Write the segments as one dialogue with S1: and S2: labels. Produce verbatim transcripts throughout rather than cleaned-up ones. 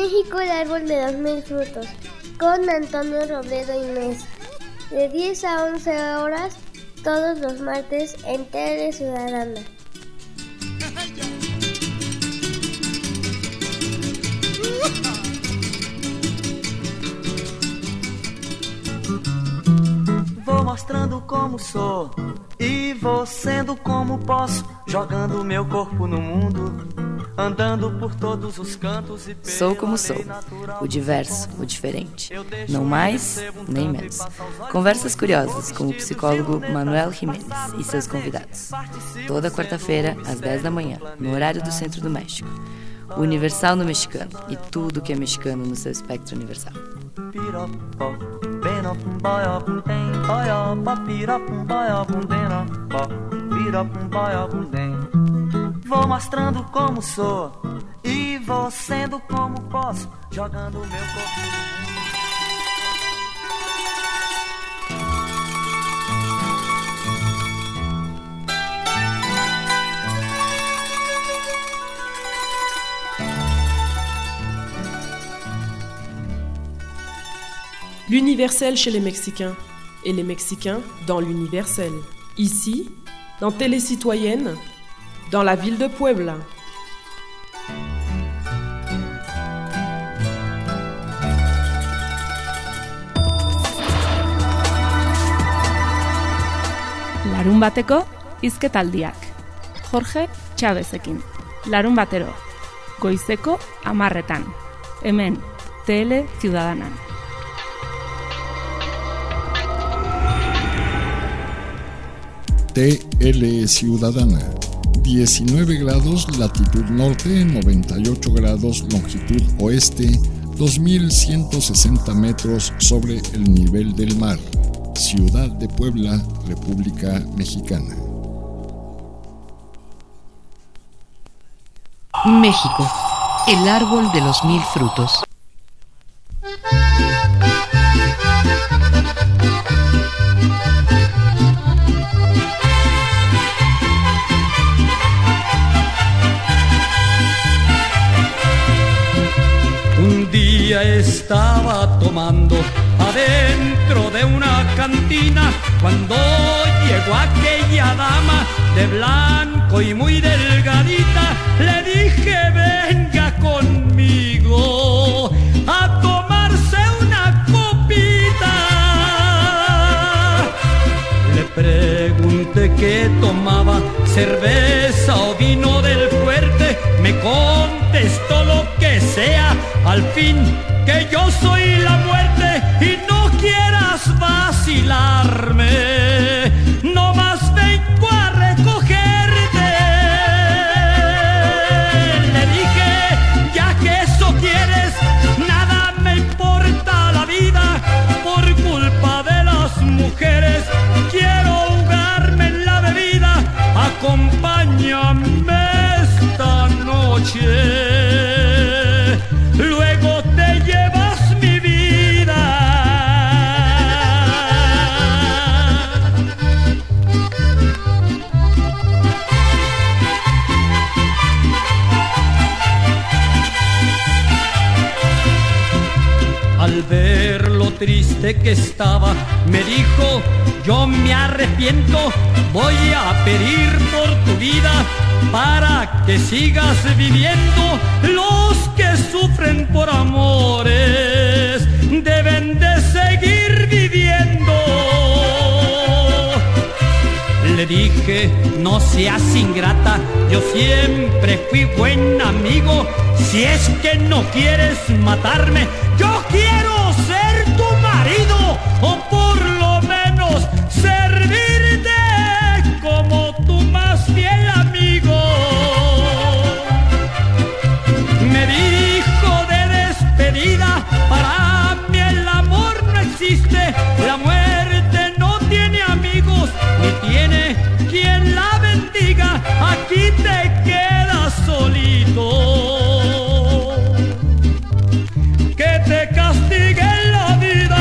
S1: México, el árbol de los mil frutos, con Antonio Robledo Inés, de diez a once horas, todos los martes en Tele Ciudadana.
S2: Vou mostrando como sou e vou sendo como posso, jogando meu corpo no mundo, andando por todos os cantos e
S3: Sou como sou, o diverso, o diferente, não mais nem menos. Conversas curiosas com o psicólogo Manuel Jiménez e seus convidados. Toda quarta-feira, às dez da manhã, no horário do Centro do México. O Universal no mexicano e tudo que é mexicano no seu espectro universal.
S2: Vou mostrando como sou e vou sendo como posso, jogando meu corpo no mundo.
S4: L'universel chez les Mexicains et les Mexicains dans l'universel. Ici, dans Télé Citoyenne, dans la ville de Puebla.
S5: Larun bateko hizketaldiak. Jorge Chavezekin. Larun batero. Goizeko hamarretan. Hemen, Tele Ciudadana.
S6: T L Ciudadana, diecinueve grados latitud norte, noventa y ocho grados longitud oeste, dos mil ciento sesenta metros sobre el nivel del mar. Ciudad de Puebla, República Mexicana.
S7: México, el árbol de los mil frutos.
S8: Un día estaba tomando adentro de una cantina cuando llegó aquella dama de blanco y muy delgadita. Le dije, venga conmigo a tomarse una copita. Le pregunté qué tomaba, cerveza o vino del fuerte. Me contestó lo que sea, al fin que yo soy la muerte y no quieras vacilarme, no más vengo a recogerte. Le dije, ya que eso quieres, nada me importa la vida, por culpa de las mujeres, quiero ahogarme en la bebida, acompáñame esta noche. Luego te llevas mi vida. Al ver lo triste que estaba, me dijo, yo me arrepiento, voy a pedir por tu vida para que sigas viviendo. Los que sufren por amores deben de seguir viviendo. Le dije, no seas ingrata, yo siempre fui buen amigo. Si es que no quieres matarme, yo quiero ser tu marido, o por lo menos servirte como tu más fiel amigo. Me dijo de despedida, para mí el amor no existe, la muerte no tiene amigos, ni tiene quien la bendiga, aquí te quedas solito. Que te castigue la vida.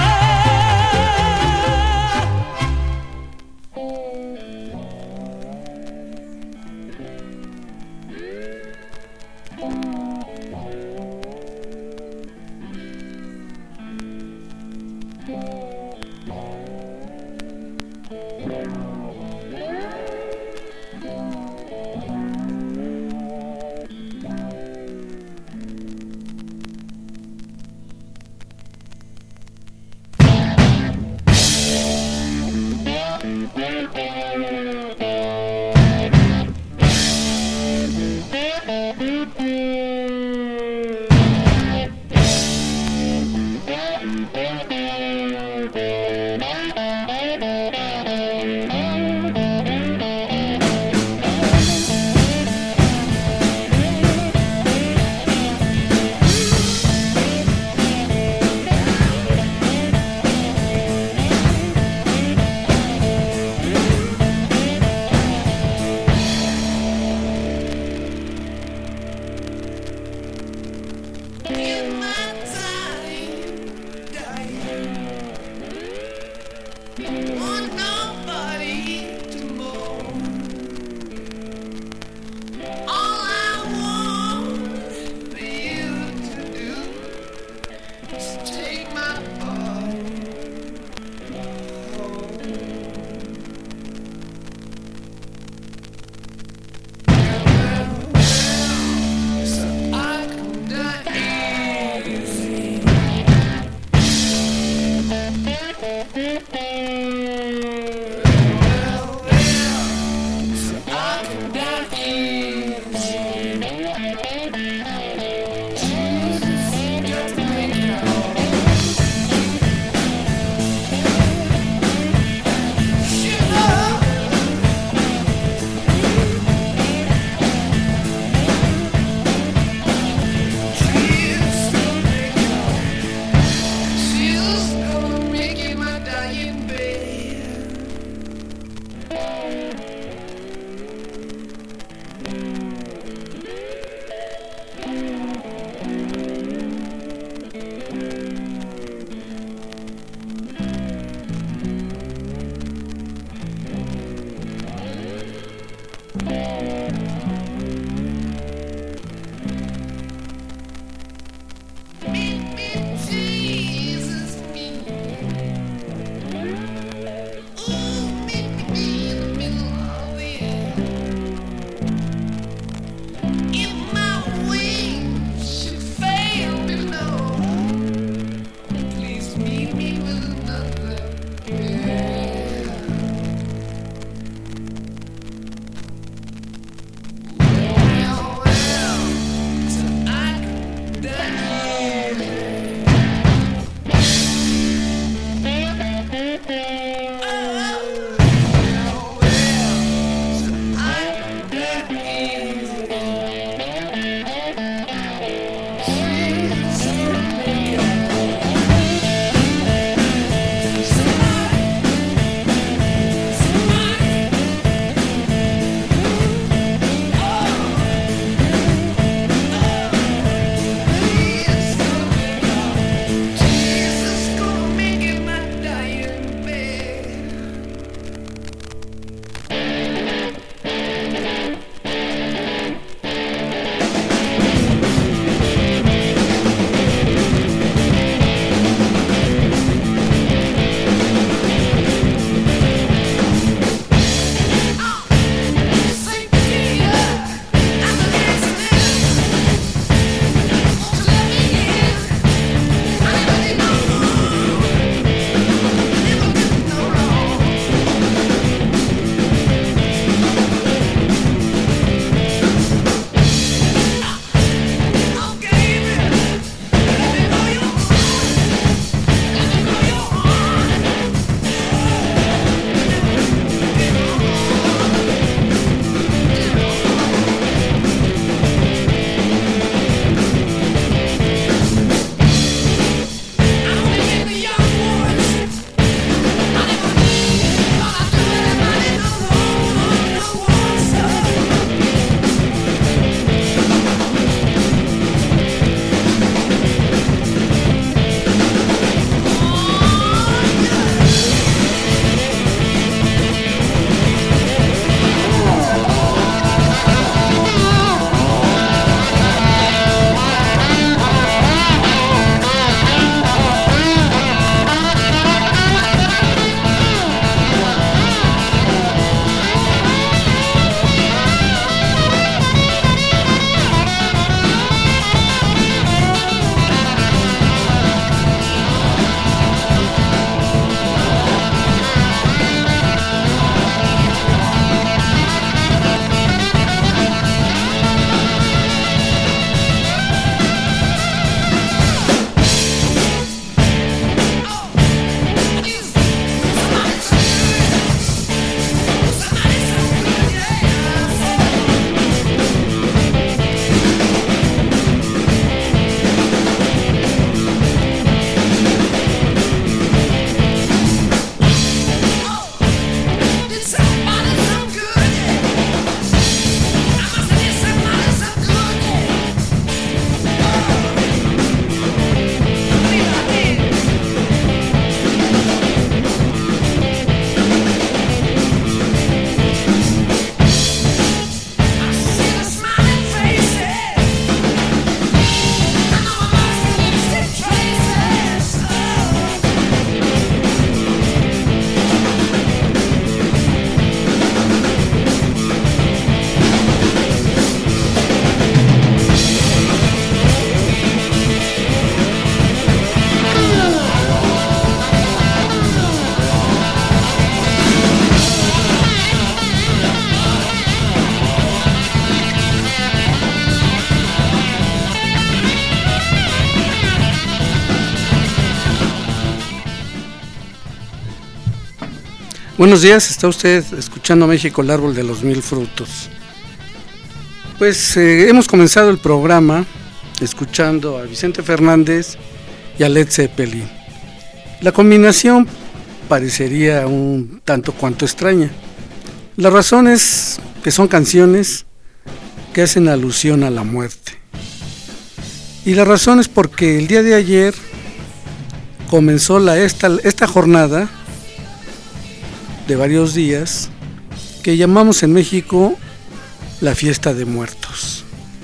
S9: Buenos días, está usted escuchando México, el árbol de los mil frutos. Pues eh, hemos comenzado el programa escuchando a Vicente Fernández y a Led Zeppelin. La combinación parecería un tanto cuanto extraña. La razón es que son canciones que hacen alusión a la muerte. Y la razón es porque el día de ayer comenzó la, esta, esta jornada de varios días que llamamos en México la Fiesta de Muertos.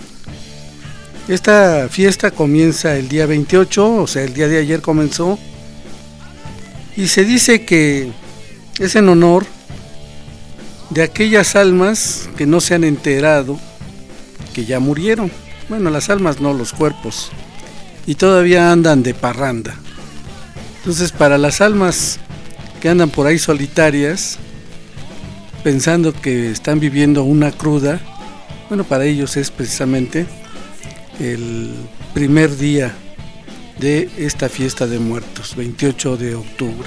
S9: Esta fiesta comienza el día veintiocho, o sea, el día de ayer comenzó, y se dice que es en honor de aquellas almas que no se han enterado que ya murieron. Bueno, las almas no, los cuerpos, y todavía andan de parranda. Entonces, para las almas que andan por ahí solitarias, pensando que están viviendo una cruda, bueno, para ellos es precisamente el primer día de esta fiesta de muertos, veintiocho de octubre.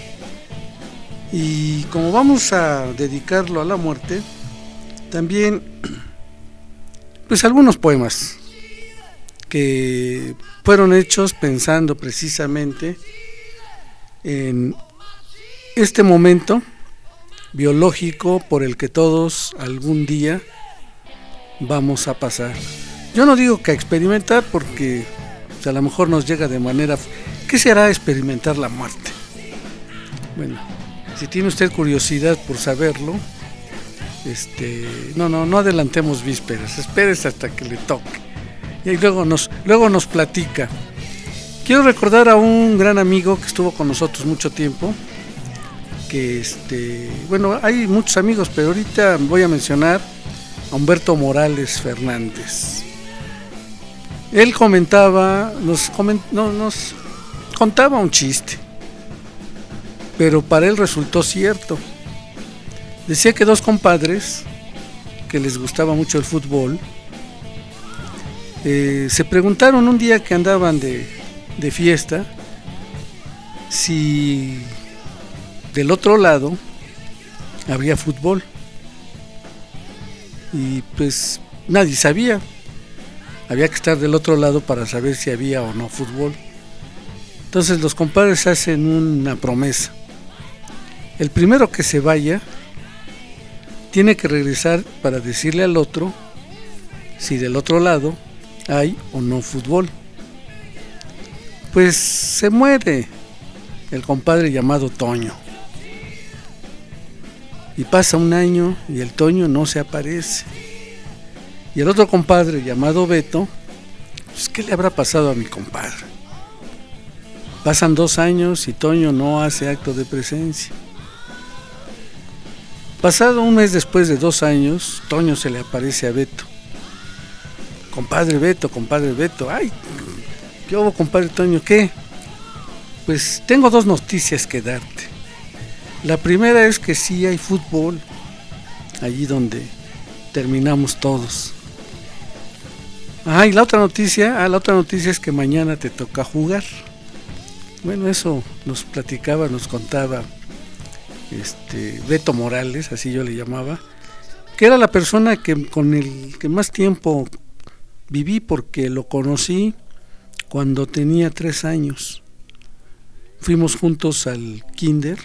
S9: Y como vamos a dedicarlo a la muerte, también pues algunos poemas que fueron hechos pensando precisamente en este momento biológico por el que todos algún día vamos a pasar. Yo no digo que a experimentar, porque pues, a lo mejor nos llega de manera... ¿Qué será experimentar la muerte? Bueno, si tiene usted curiosidad por saberlo, este, no, no, no adelantemos vísperas, espérese hasta que le toque y luego nos, luego nos platica. Quiero recordar a un gran amigo que estuvo con nosotros mucho tiempo, que este, bueno, hay muchos amigos, pero ahorita voy a mencionar a Humberto Morales Fernández. Él comentaba, nos, coment, no, nos contaba un chiste, pero para él resultó cierto. Decía que dos compadres que les gustaba mucho el fútbol eh, se preguntaron un día que andaban de, de fiesta si del otro lado habría fútbol, y pues nadie sabía. Había que estar del otro lado para saber si había o no fútbol. Entonces los compadres hacen una promesa: el primero que se vaya tiene que regresar para decirle al otro si del otro lado hay o no fútbol. Pues se muere el compadre llamado Toño, y pasa un año y el Toño no se aparece. Y el otro compadre llamado Beto, pues ¿qué le habrá pasado a mi compadre? Pasan dos años y Toño no hace acto de presencia. Pasado un mes después de dos años, Toño se le aparece a Beto. Compadre Beto, compadre Beto, ay, ¿qué hubo, compadre Toño? ¿Qué? Pues tengo dos noticias que darte. La primera es que sí hay fútbol allí donde terminamos todos. Ah, y la otra noticia, ah, la otra noticia es que mañana te toca jugar. Bueno, eso nos platicaba, nos contaba este Beto Morales, así yo le llamaba, que era la persona que con el que más tiempo viví, porque lo conocí cuando tenía tres años. Fuimos juntos al kinder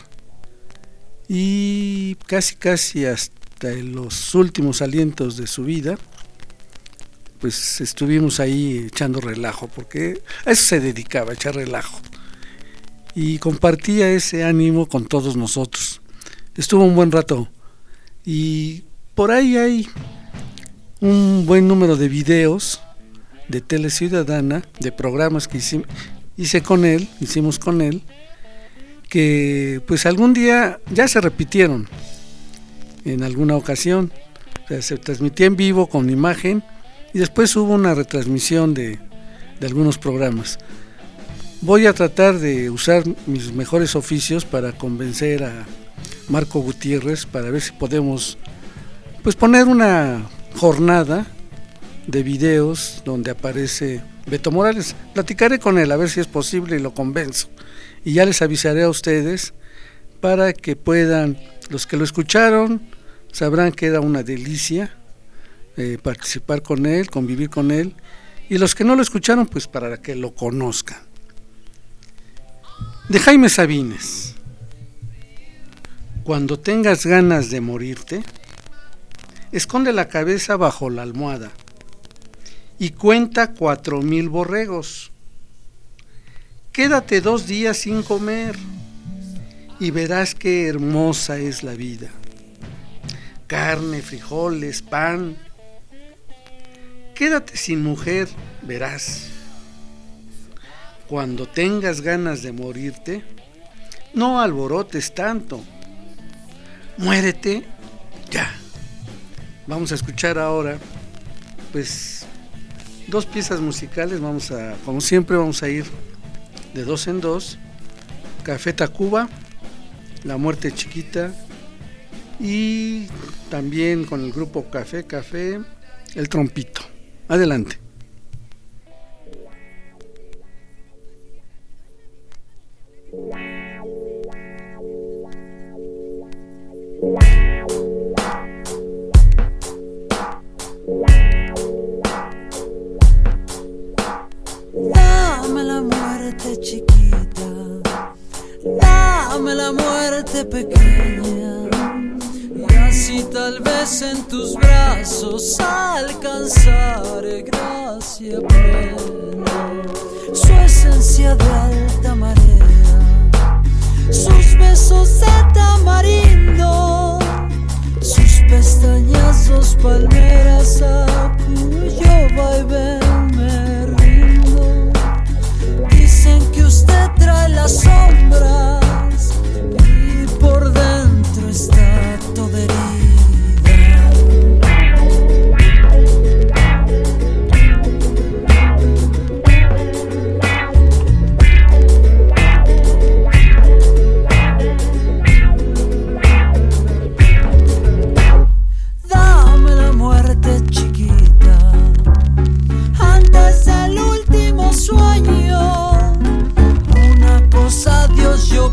S9: y casi casi hasta los últimos alientos de su vida pues estuvimos ahí echando relajo, porque a eso se dedicaba, a echar relajo, y compartía ese ánimo con todos nosotros. Estuvo un buen rato, y por ahí hay un buen número de videos de Tele Ciudadana, de programas que hice, hice con él, hicimos con él, que pues algún día ya se repitieron en alguna ocasión. O sea, se transmitía en vivo con imagen, y después hubo una retransmisión de, de algunos programas. Voy a tratar de usar mis mejores oficios para convencer a Marco Gutiérrez para ver si podemos pues poner una jornada de videos donde aparece Beto Morales. Platicaré con él a ver si es posible y lo convenzo, y ya les avisaré a ustedes para que puedan, los que lo escucharon sabrán que era una delicia eh, participar con él, convivir con él, y los que no lo escucharon, pues para que lo conozcan. De Jaime Sabines. Cuando tengas ganas de morirte, esconde la cabeza bajo la almohada y cuenta cuatro mil borregos. Quédate dos días sin comer y verás qué hermosa es la vida. Carne, frijoles, pan. Quédate sin mujer, verás. Cuando tengas ganas de morirte, no alborotes tanto. Muérete ya. Vamos a escuchar ahora, pues, dos piezas musicales. Vamos a, como siempre, vamos a ir de dos en dos. Café Tacuba, La Muerte Chiquita, y también con el grupo Café Café, El Trompito. Adelante.
S10: Dame la muerte chiquita, dame la muerte pequeña, y así tal vez en tus brazos alcanzaré gracia plena, su esencia de alta marea, sus besos de tamarindo, sus pestañazos palmeras a cuyo vaivén me rindo. Dicen que usted trae las sombras y por dentro está toda herida. Dame la muerte chiquita antes del último sueño. Una cosa, Dios, yo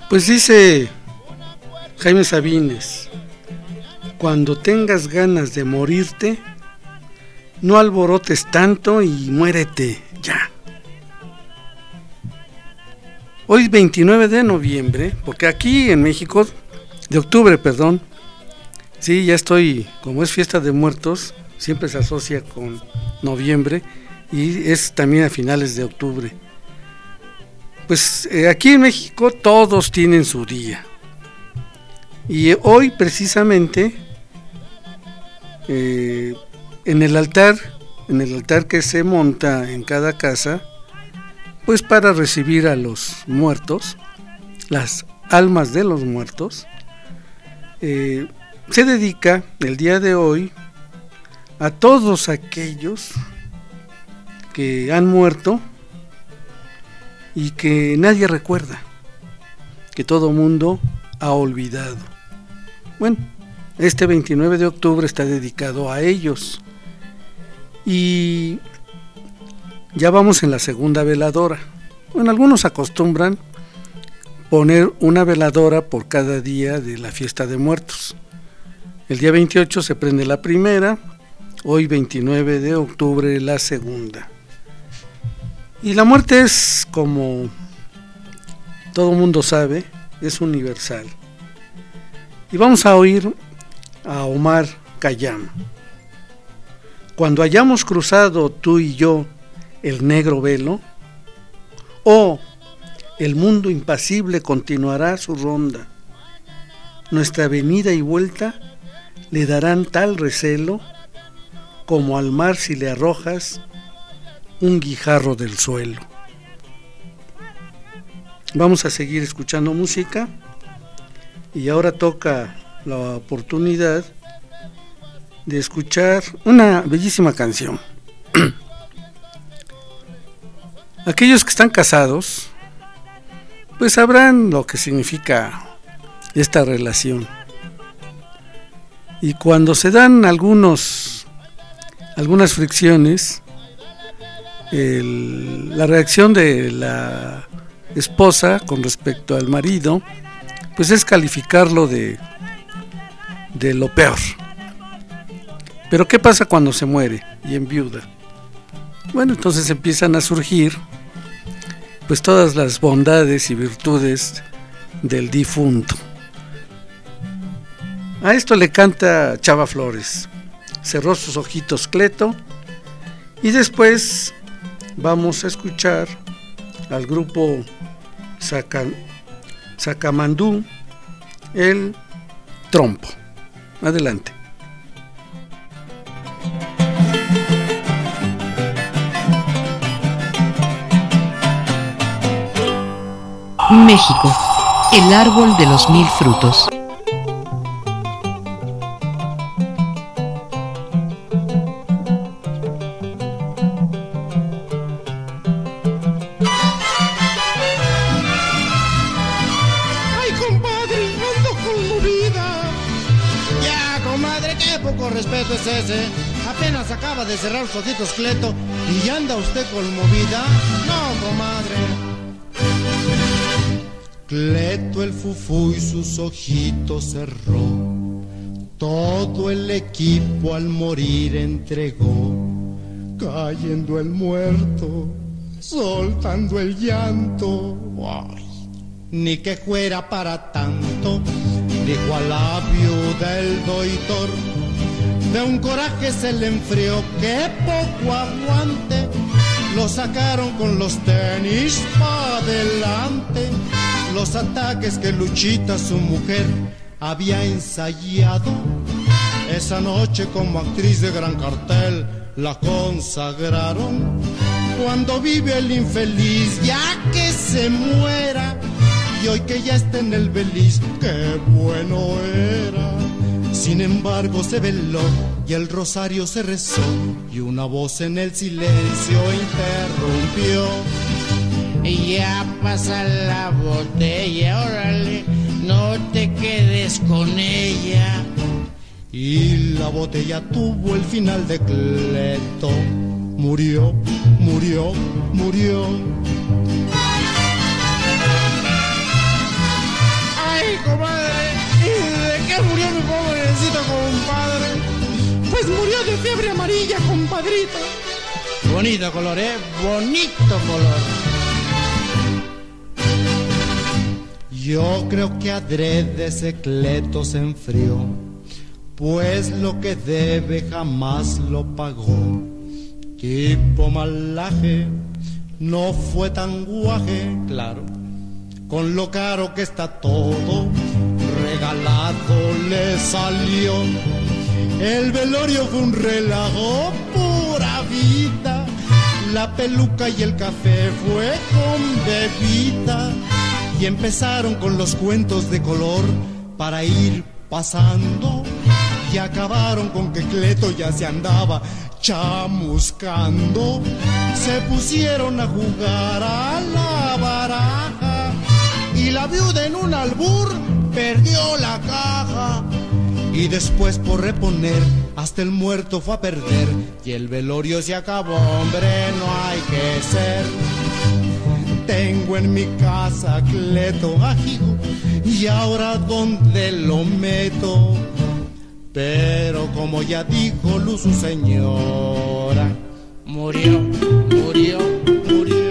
S9: Pues dice Jaime Sabines, cuando tengas ganas de morirte, no alborotes tanto y muérete ya. Hoy veintinueve de noviembre, porque aquí en México, de octubre, perdón, sí, ya estoy, como es fiesta de muertos, siempre se asocia con noviembre y es también a finales de octubre. Pues eh, aquí en México todos tienen su día. Y eh, hoy precisamente eh, en el altar, en el altar que se monta en cada casa, pues para recibir a los muertos, las almas de los muertos, eh, se dedica el día de hoy a todos aquellos que han muerto y que nadie recuerda, que todo mundo ha olvidado. Bueno, este veintinueve de octubre está dedicado a ellos y ya vamos en la segunda veladora. Bueno, algunos acostumbran poner una veladora por cada día de la fiesta de muertos. El día veintiocho se prende la primera, hoy veintinueve de octubre la segunda. Y la muerte es, como todo mundo sabe, es universal. Y vamos a oír a Omar Khayyam. Cuando hayamos cruzado tú y yo el negro velo, oh, el mundo impasible continuará su ronda. Nuestra venida y vuelta le darán tal recelo como al mar si le arrojas un guijarro del suelo. Vamos a seguir escuchando música y ahora toca la oportunidad de escuchar una bellísima canción. Aquellos que están casados pues sabrán lo que significa esta relación, y cuando se dan algunos algunas fricciones, El, la reacción de la esposa con respecto al marido pues es calificarlo de, de lo peor. Pero ¿qué pasa cuando se muere y enviuda? Bueno, entonces empiezan a surgir pues todas las bondades y virtudes del difunto. A esto le canta Chava Flores, cerró sus ojitos Cleto, y después vamos a escuchar al grupo Saca, Sacamandú, el trompo. Adelante.
S7: México, el árbol de los mil frutos.
S11: Apenas acaba de cerrar sus ojitos Cleto y ya anda usted conmovida. No, comadre. Cleto el fufú y sus ojitos cerró, todo el equipo al morir entregó, cayendo el muerto, soltando el llanto. Ay, ni que fuera para tanto, dijo a la viuda el doitor. De un coraje se le enfrió, que poco aguante. Lo sacaron con los tenis pa' adelante. Los ataques que Luchita, su mujer, había ensayado. Esa noche como actriz de gran cartel la consagraron. Cuando vive el infeliz, ya que se muera. Y hoy que ya está en el beliz, qué bueno era. Sin embargo se veló y el rosario se rezó, y una voz en el silencio interrumpió. Ya pasa la botella, órale, no te quedes con ella. Y la botella tuvo el final de Cleto. Murió, murió, murió. comadre. ¿Y de qué murió mi pobrecito compadre? Pues murió de fiebre amarilla, compadrito. Bonito color, ¿eh? Bonito color. Yo creo que adrede ese Cleto se enfrió, pues lo que debe jamás lo pagó. Tipo malaje, no fue tan guaje, claro, con lo caro que está todo, regalado le salió. El velorio fue un relajo, pura vida. La peluca y el café fue con bebida. Y empezaron con los cuentos de color para ir pasando. Y acabaron con que Cleto ya se andaba chamuscando. Se pusieron a jugar a la baraja y la viuda en un albur perdió la caja. Y después por reponer hasta el muerto fue a perder. Y el velorio se acabó, hombre, no hay que ser. Tengo en mi casa Cleto ajigo y ahora ¿dónde lo meto? Pero como ya dijo Luz su señora, murió, murió, murió.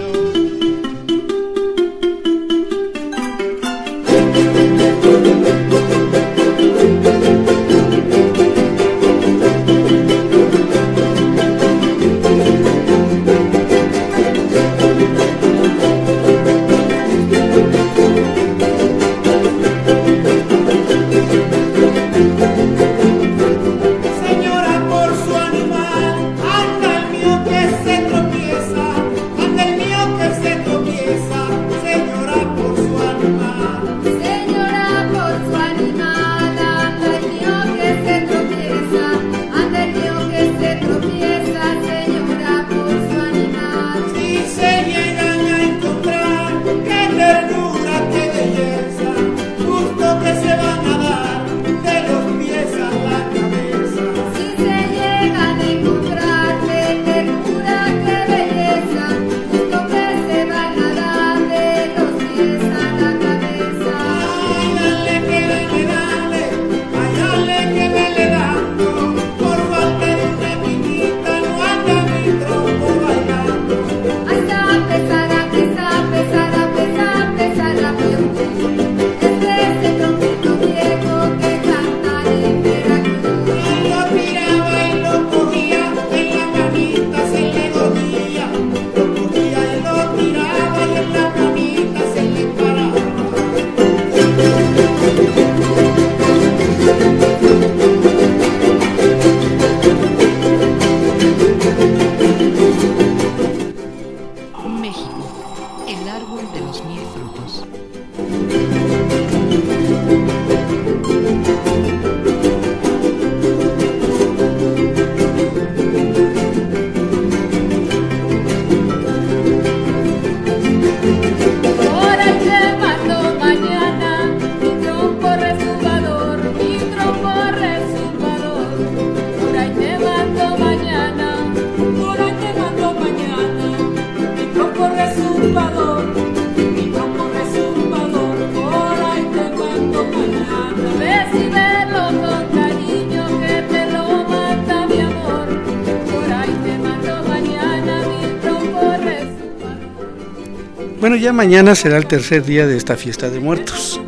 S9: Bueno, ya mañana será el tercer día de esta fiesta de muertos,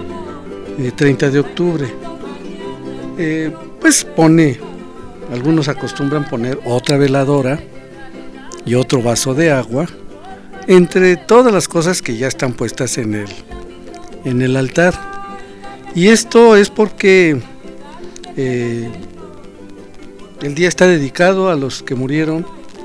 S9: eh, treinta de octubre. Eh, pues pone, algunos acostumbran poner otra veladora y otro vaso de agua entre todas las cosas que ya están puestas en el, en el altar. Y esto es porque eh, el día está dedicado a los que murieron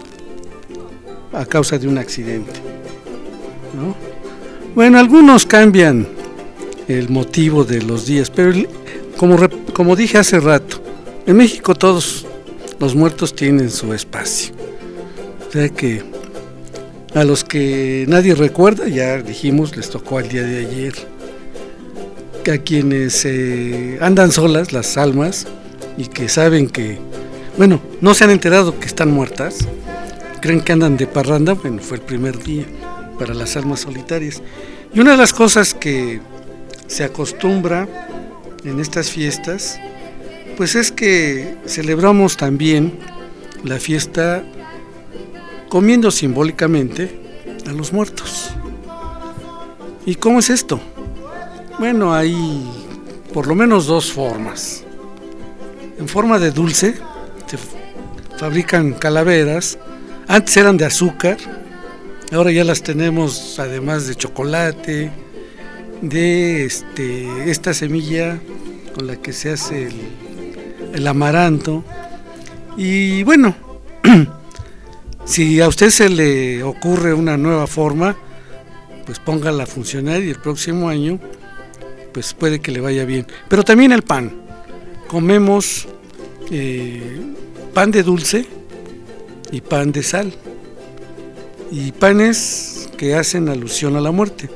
S9: a causa de un accidente, ¿no? Bueno, algunos cambian el motivo de los días, pero como, como dije hace rato, en México todos los muertos tienen su espacio. O sea que a los que nadie recuerda, ya dijimos, les tocó el día de ayer. Que a quienes eh, andan solas las almas y que saben que, bueno, no se han enterado que están muertas, creen que andan de parranda, bueno, fue el primer día para las almas solitarias. Y una de las cosas que se acostumbra en estas fiestas, pues es que celebramos también la fiesta comiendo simbólicamente a los muertos. ¿Y cómo es esto? Bueno, hay por lo menos dos formas. En forma de dulce, se fabrican calaveras. Antes eran de azúcar, ahora ya las tenemos además de chocolate, de este, esta semilla con la que se hace el, el amaranto. Y bueno, si a usted se le ocurre una nueva forma, pues póngala a funcionar y el próximo año pues puede que le vaya bien. Pero también el pan. Comemos eh, pan de dulce y pan de sal. Y panes que hacen alusión a la muerte.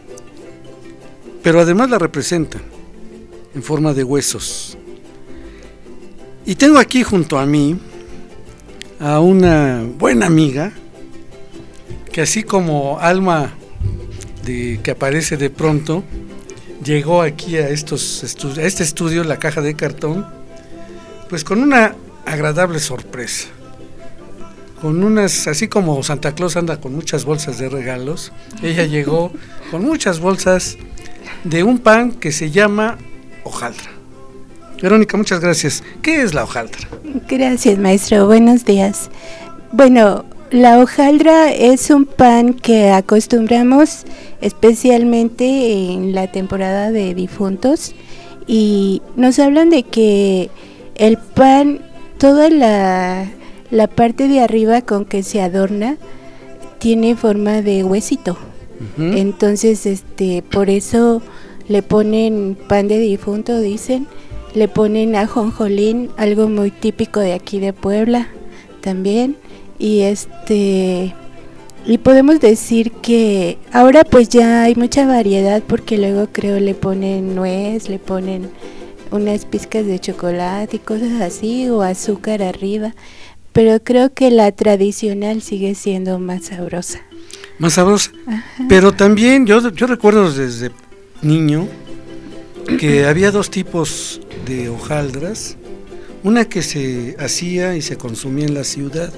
S9: Pero además la representan en forma de huesos. Y tengo aquí junto a mí a una buena amiga que, así como Alma de, que aparece de pronto, llegó aquí a, estos estu- a este estudio, La Caja de Cartón, pues con una agradable sorpresa. Con unas, así como Santa Claus anda con muchas bolsas de regalos, ella llegó con muchas bolsas de un pan que se llama hojaldra. Verónica, muchas gracias. ¿Qué es la hojaldra?
S12: Gracias, maestro. Buenos días. Bueno, la hojaldra es un pan que acostumbramos especialmente en la temporada de difuntos, y nos hablan de que el pan, toda la, la parte de arriba con que se adorna, tiene forma de huesito. Uh-huh. Entonces, este, por eso le ponen pan de difunto, dicen. Le ponen ajonjolín, algo muy típico de aquí de Puebla también. Y este y podemos decir que ahora pues ya hay mucha variedad, porque luego creo le ponen nuez, le ponen unas pizcas de chocolate y cosas así, o azúcar arriba. Pero creo que la tradicional sigue siendo más sabrosa.
S9: Más sabrosa. Ajá. Pero también yo, yo recuerdo desde niño que había dos tipos de hojaldras, una que se hacía y se consumía en la ciudad,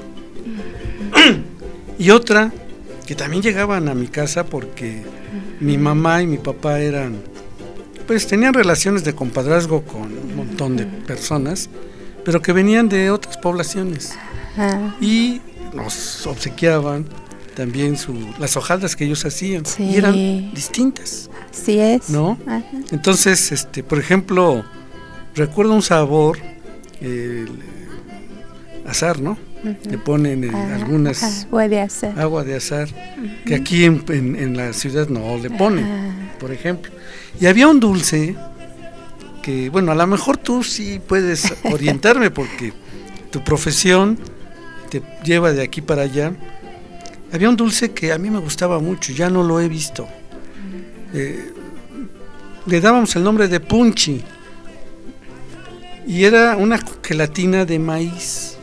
S9: y otra que también llegaban a mi casa porque mi mamá y mi papá eran, pues tenían relaciones de compadrazgo con un montón de personas, pero que venían de otras poblaciones. Ajá. Y nos obsequiaban también su, las hojaldras que ellos hacían, sí, y eran distintas.
S12: Así es.
S9: ¿No? Ajá. Entonces, este, por ejemplo, recuerdo un sabor, el azar, ¿no? Uh-huh. Le ponen eh, ah, algunas
S12: ajá, agua de azar,
S9: agua de azar uh-huh. que aquí en, en, en la ciudad no le ponen, ajá. por ejemplo. Y había un dulce que, bueno, a lo mejor tú sí puedes orientarme porque tu profesión te lleva de aquí para allá. Había un dulce que a mí me gustaba mucho, ya no lo he visto. Eh, le dábamos el nombre de punchi, y era una gelatina de maíz,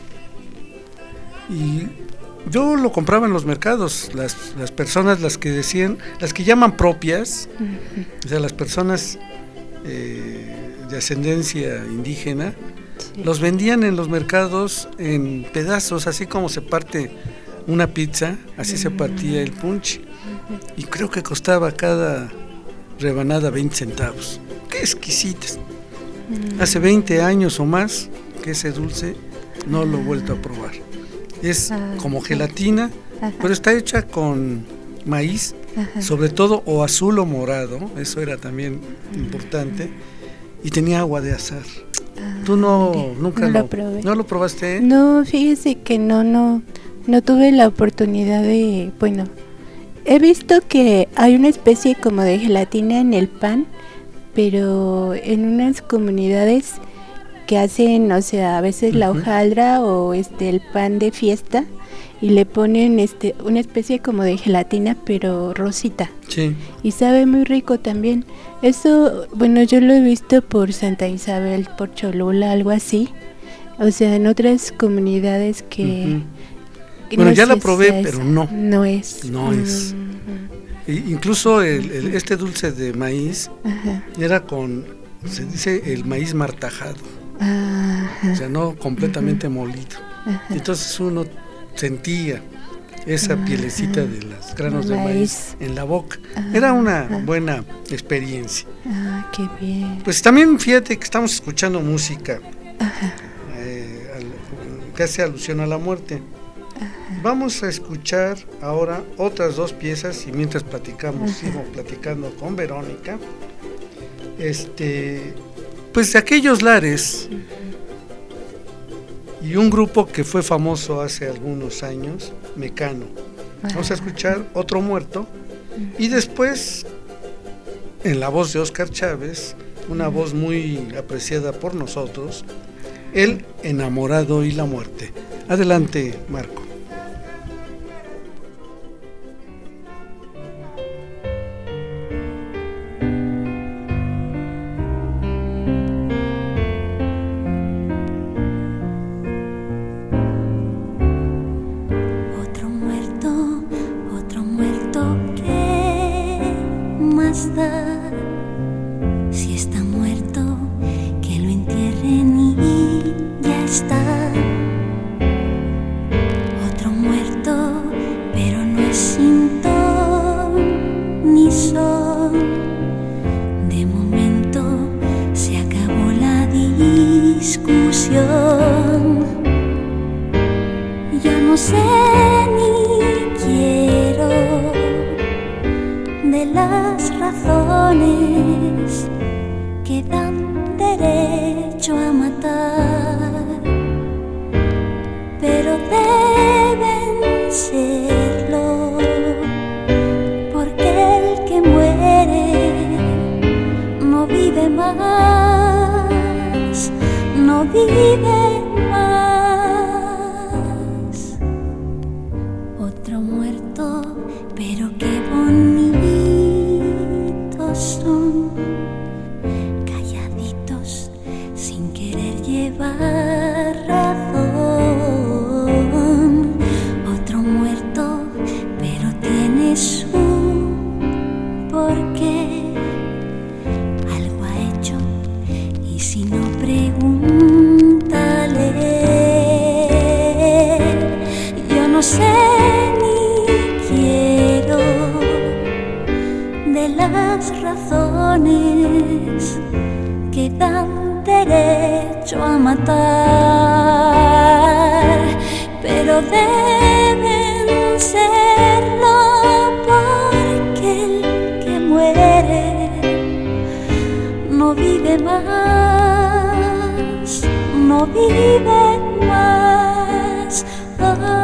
S9: y yo lo compraba en los mercados. Las, las personas, las que decían, las que llaman propias, uh-huh. o sea, las personas eh, de ascendencia indígena, sí. los vendían en los mercados en pedazos, así como se parte una pizza, así uh-huh. se partía el punchi, uh-huh. y creo que costaba cada rebanada veinte centavos. ¡Qué exquisitas! Uh-huh. Hace veinte años o más que ese dulce no lo he vuelto a probar. Es uh-huh. como gelatina, uh-huh. pero está hecha con maíz, uh-huh. sobre todo o azul o morado, eso era también uh-huh. importante, y tenía agua de azar. Uh-huh. ¿Tú no nunca
S12: no
S9: lo,
S12: lo probé?
S9: ¿No lo probaste? ¿Eh?
S12: No, fíjese que no, no, no tuve la oportunidad de, bueno, he visto que hay una especie como de gelatina en el pan, pero en unas comunidades que hacen, o sea, a veces uh-huh. la hojaldra o este el pan de fiesta, y le ponen este una especie como de gelatina pero rosita.
S9: Sí.
S12: Y sabe muy rico también. Eso, bueno, yo lo he visto por Santa Isabel, por Cholula, algo así. O sea, en otras comunidades que
S9: uh-huh. Bueno, no ya la probé, pero no.
S12: No es.
S9: No es.
S12: Uh-huh.
S9: E incluso el, el, este dulce de maíz
S12: Ajá.
S9: era con, se dice, el maíz martajado.
S12: Ajá.
S9: O sea, no completamente uh-huh. molido.
S12: Ajá.
S9: Entonces uno sentía esa Ajá. pielecita de los granos de maíz. maíz en la boca. Ajá. Era una Ajá. buena experiencia.
S12: Ah, qué bien.
S9: Pues también fíjate que estamos escuchando música eh, al, que hace alusión a la muerte. Ajá. Vamos a escuchar ahora otras dos piezas y mientras platicamos, Ajá. sigo platicando con Verónica. Este, pues de aquellos lares y un grupo que fue famoso hace algunos años, Mecano. Vamos a escuchar Otro Muerto y después, en la voz de Óscar Chávez, una voz muy apreciada por nosotros, El Enamorado y la Muerte. Adelante, Marco.
S13: Si está muerto, que lo entierren y ya está. Otro muerto, pero no es sin ton ni son. De momento se acabó la discusión. Yo no sé ni quiero de las razones que dan derecho a matar, pero deben serlo, porque el que muere no vive más, no vive más. Otro muerto, pero qué bonito son, calladitos sin querer llevar razón. Otro muerto, pero tiene su porqué. Algo ha hecho y si no, pregúntale. Yo no sé las razones que dan derecho a matar, pero deben serlo, porque el que muere no vive más, no vive más. Oh.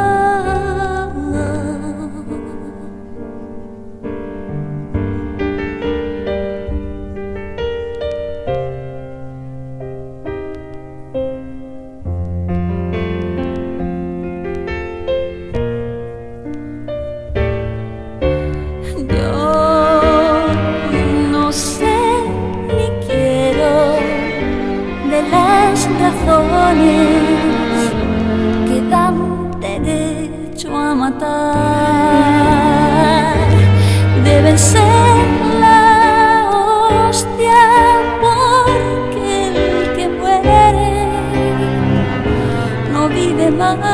S13: Que dan derecho a matar deben ser la hostia, porque el que muere no vive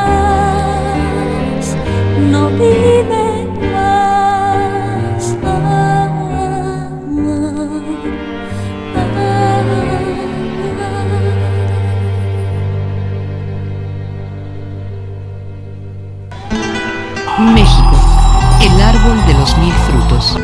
S13: más, no vive más. Ah, ah, ah,
S7: México, el árbol de los mil frutos.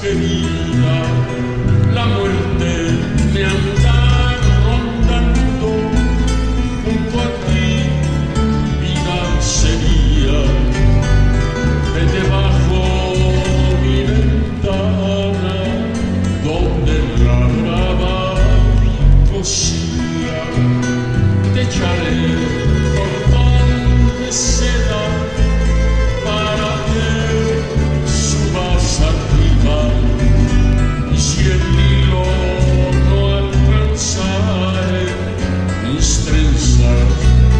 S14: querida, la muerte me anda rondando, junto a ti vida sería, de debajo mi ventana, donde la brava cosía, te echaré cordón de seda para que subas arriba, y si el hilo no alcanzare, mis trenzas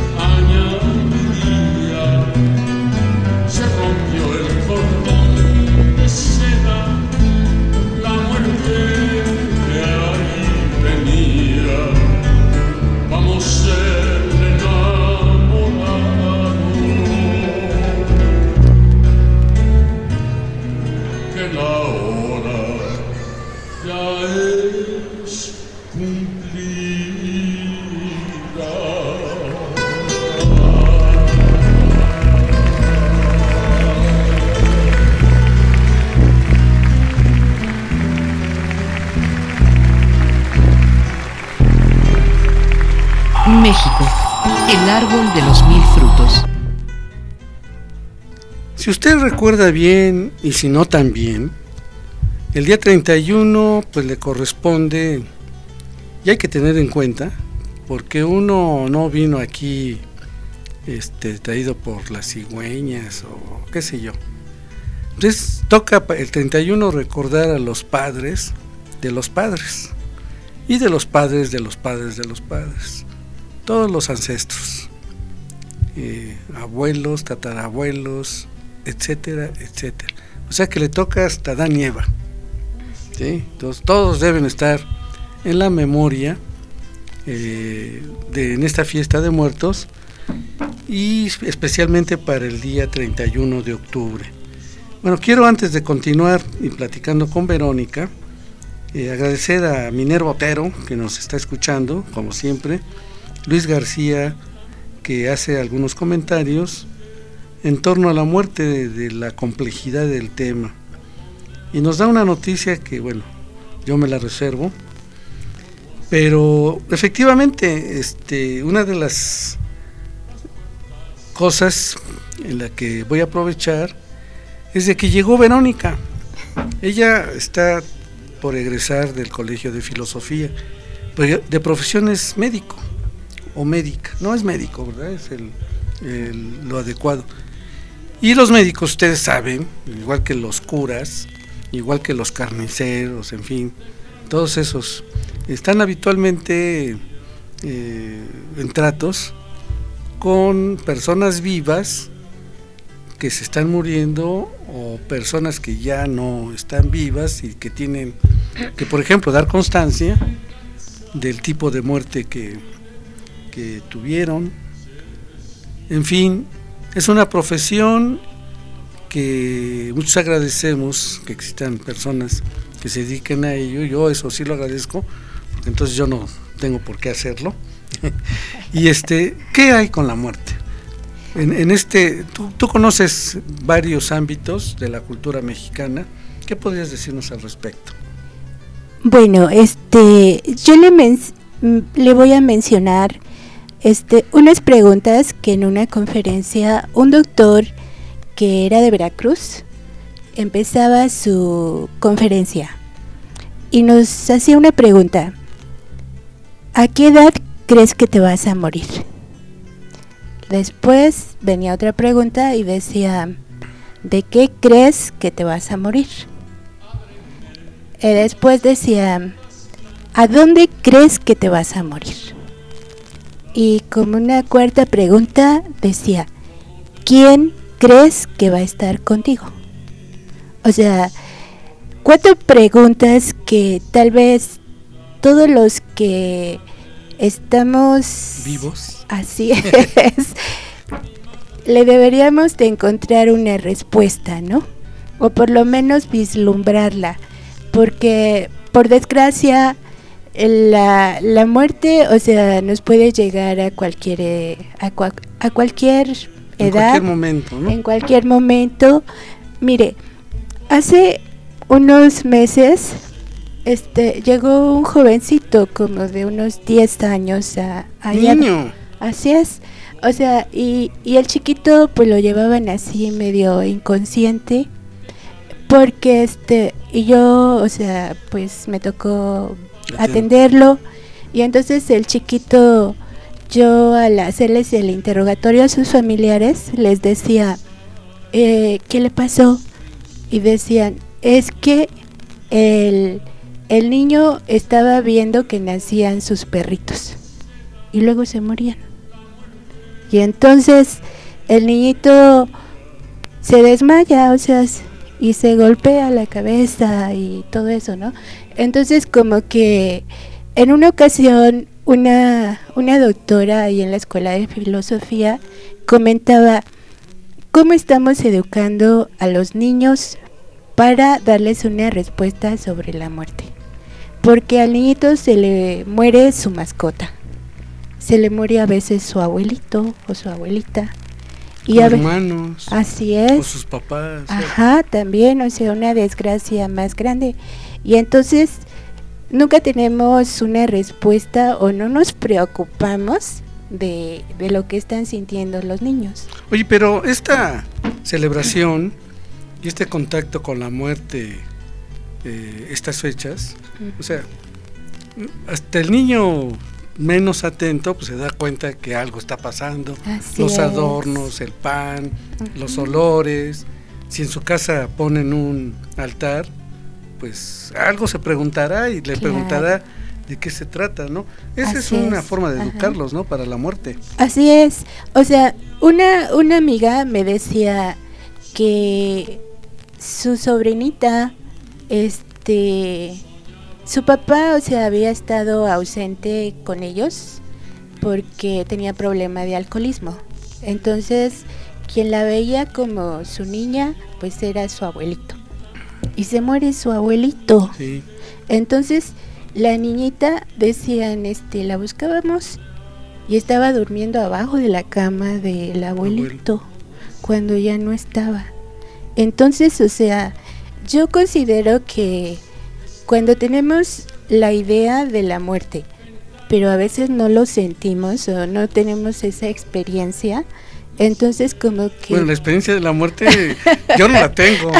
S14: añadiría. Se rompió el cordón de seda, la muerte de ahí venía. Vamos a ser enamorados, que la hora ya es cumplida.
S7: México, el árbol de los mil frutos.
S9: Si usted recuerda bien, y si no también, el día treinta y uno pues le corresponde, y hay que tener en cuenta, porque uno no vino aquí este, traído por las cigüeñas o qué sé yo. Entonces toca el treinta y uno recordar a los padres de los padres, y de los padres de los padres de los padres, todos los ancestros, eh, abuelos, tatarabuelos, etcétera, etcétera. O sea que le toca hasta Adán y Eva, ¿sí? Entonces todos deben estar en la memoria eh, de, en esta fiesta de muertos, y especialmente para el día treinta y uno de octubre. Bueno, quiero antes de continuar y platicando con Verónica, eh, agradecer a Minerva Otero, que nos está escuchando, como siempre, Luis García, que hace algunos comentarios en torno a la muerte, de, de la complejidad del tema, y nos da una noticia que, bueno, yo me la reservo, pero efectivamente este, una de las cosas en la que voy a aprovechar es de que llegó Verónica. Ella está por egresar del Colegio de Filosofía, pero de profesión es médico o médica, no es médico, ¿verdad? Es el, el, lo adecuado. Y los médicos, ustedes saben, igual que los curas, igual que los carniceros, en fin, todos esos están habitualmente eh, en tratos con personas vivas que se están muriendo, o personas que ya no están vivas y que tienen que, por ejemplo, dar constancia del tipo de muerte que, que tuvieron. En fin, es una profesión que muchos agradecemos que existan personas que se dediquen a ello. Yo eso sí lo agradezco, porque entonces yo no tengo por qué hacerlo. Y este, ¿qué hay con la muerte? En, en este, tú, tú conoces varios ámbitos de la cultura mexicana. ¿Qué podrías decirnos al respecto?
S12: Bueno, este, yo le, men- le voy a mencionar este, unas preguntas que en una conferencia un doctor que era de Veracruz empezaba su conferencia y nos hacía una pregunta: ¿a qué edad crees que te vas a morir? Después venía otra pregunta y decía: ¿de qué crees que te vas a morir? Y después decía: ¿a dónde crees que te vas a morir? Y como una cuarta pregunta decía: ¿quién crees que va a estar contigo? O sea, cuatro preguntas que tal vez todos los que estamos
S9: vivos,
S12: así es, le deberíamos de encontrar una respuesta, ¿no? O por lo menos vislumbrarla, porque por desgracia la, la muerte, o sea, nos puede llegar a cualquier a, cua, a cualquier edad,
S9: en cualquier momento, ¿no?
S12: En cualquier momento. Mire, hace unos meses este llegó un jovencito como de unos diez años a, a
S9: niño.
S12: Así es. O sea, y, y el chiquito pues lo llevaban así medio inconsciente, porque este, y yo, o sea, pues me tocó atenderlo, y entonces el chiquito, yo al hacerles el interrogatorio a sus familiares, les decía, eh, ¿qué le pasó? Y decían, es que el, el niño estaba viendo que nacían sus perritos, y luego se morían. Y entonces el niñito se desmaya, o sea, y se golpea la cabeza y todo eso, ¿no? Entonces como que en una ocasión una, una doctora ahí en la escuela de filosofía comentaba cómo estamos educando a los niños para darles una respuesta sobre la muerte. Porque al niñito se le muere su mascota. Se le muere a veces su abuelito o su abuelita. Y
S9: a hermanos.
S12: Así es.
S9: O sus papás.
S12: Ajá, también, o sea, una desgracia más grande. Y entonces nunca tenemos una respuesta o no nos preocupamos de, de lo que están sintiendo los niños.
S9: Oye, pero esta celebración y este contacto con la muerte, eh, estas fechas, uh-huh. o sea, hasta el niño menos atento pues se da cuenta que algo está pasando. Así los es. Adornos, el pan, uh-huh. los olores. Si en su casa ponen un altar, pues algo se preguntará y le claro. preguntará de qué se trata, ¿no? Esa es una es. forma de educarlos, Ajá. ¿no? Para la muerte.
S12: Así es. O sea, una una amiga me decía que su sobrinita, este su papá, o sea, había estado ausente con ellos porque tenía problema de alcoholismo. Entonces, quien la veía como su niña, pues era su abuelito. Y se muere su abuelito.
S9: Sí.
S12: Entonces, la niñita, decían, este, la buscábamos y estaba durmiendo abajo de la cama del abuelito Abuelo. cuando ya no estaba. Entonces, o sea, yo considero que cuando tenemos la idea de la muerte, pero a veces no lo sentimos o no tenemos esa experiencia, entonces como que...
S9: Bueno, la experiencia de la muerte yo no la tengo.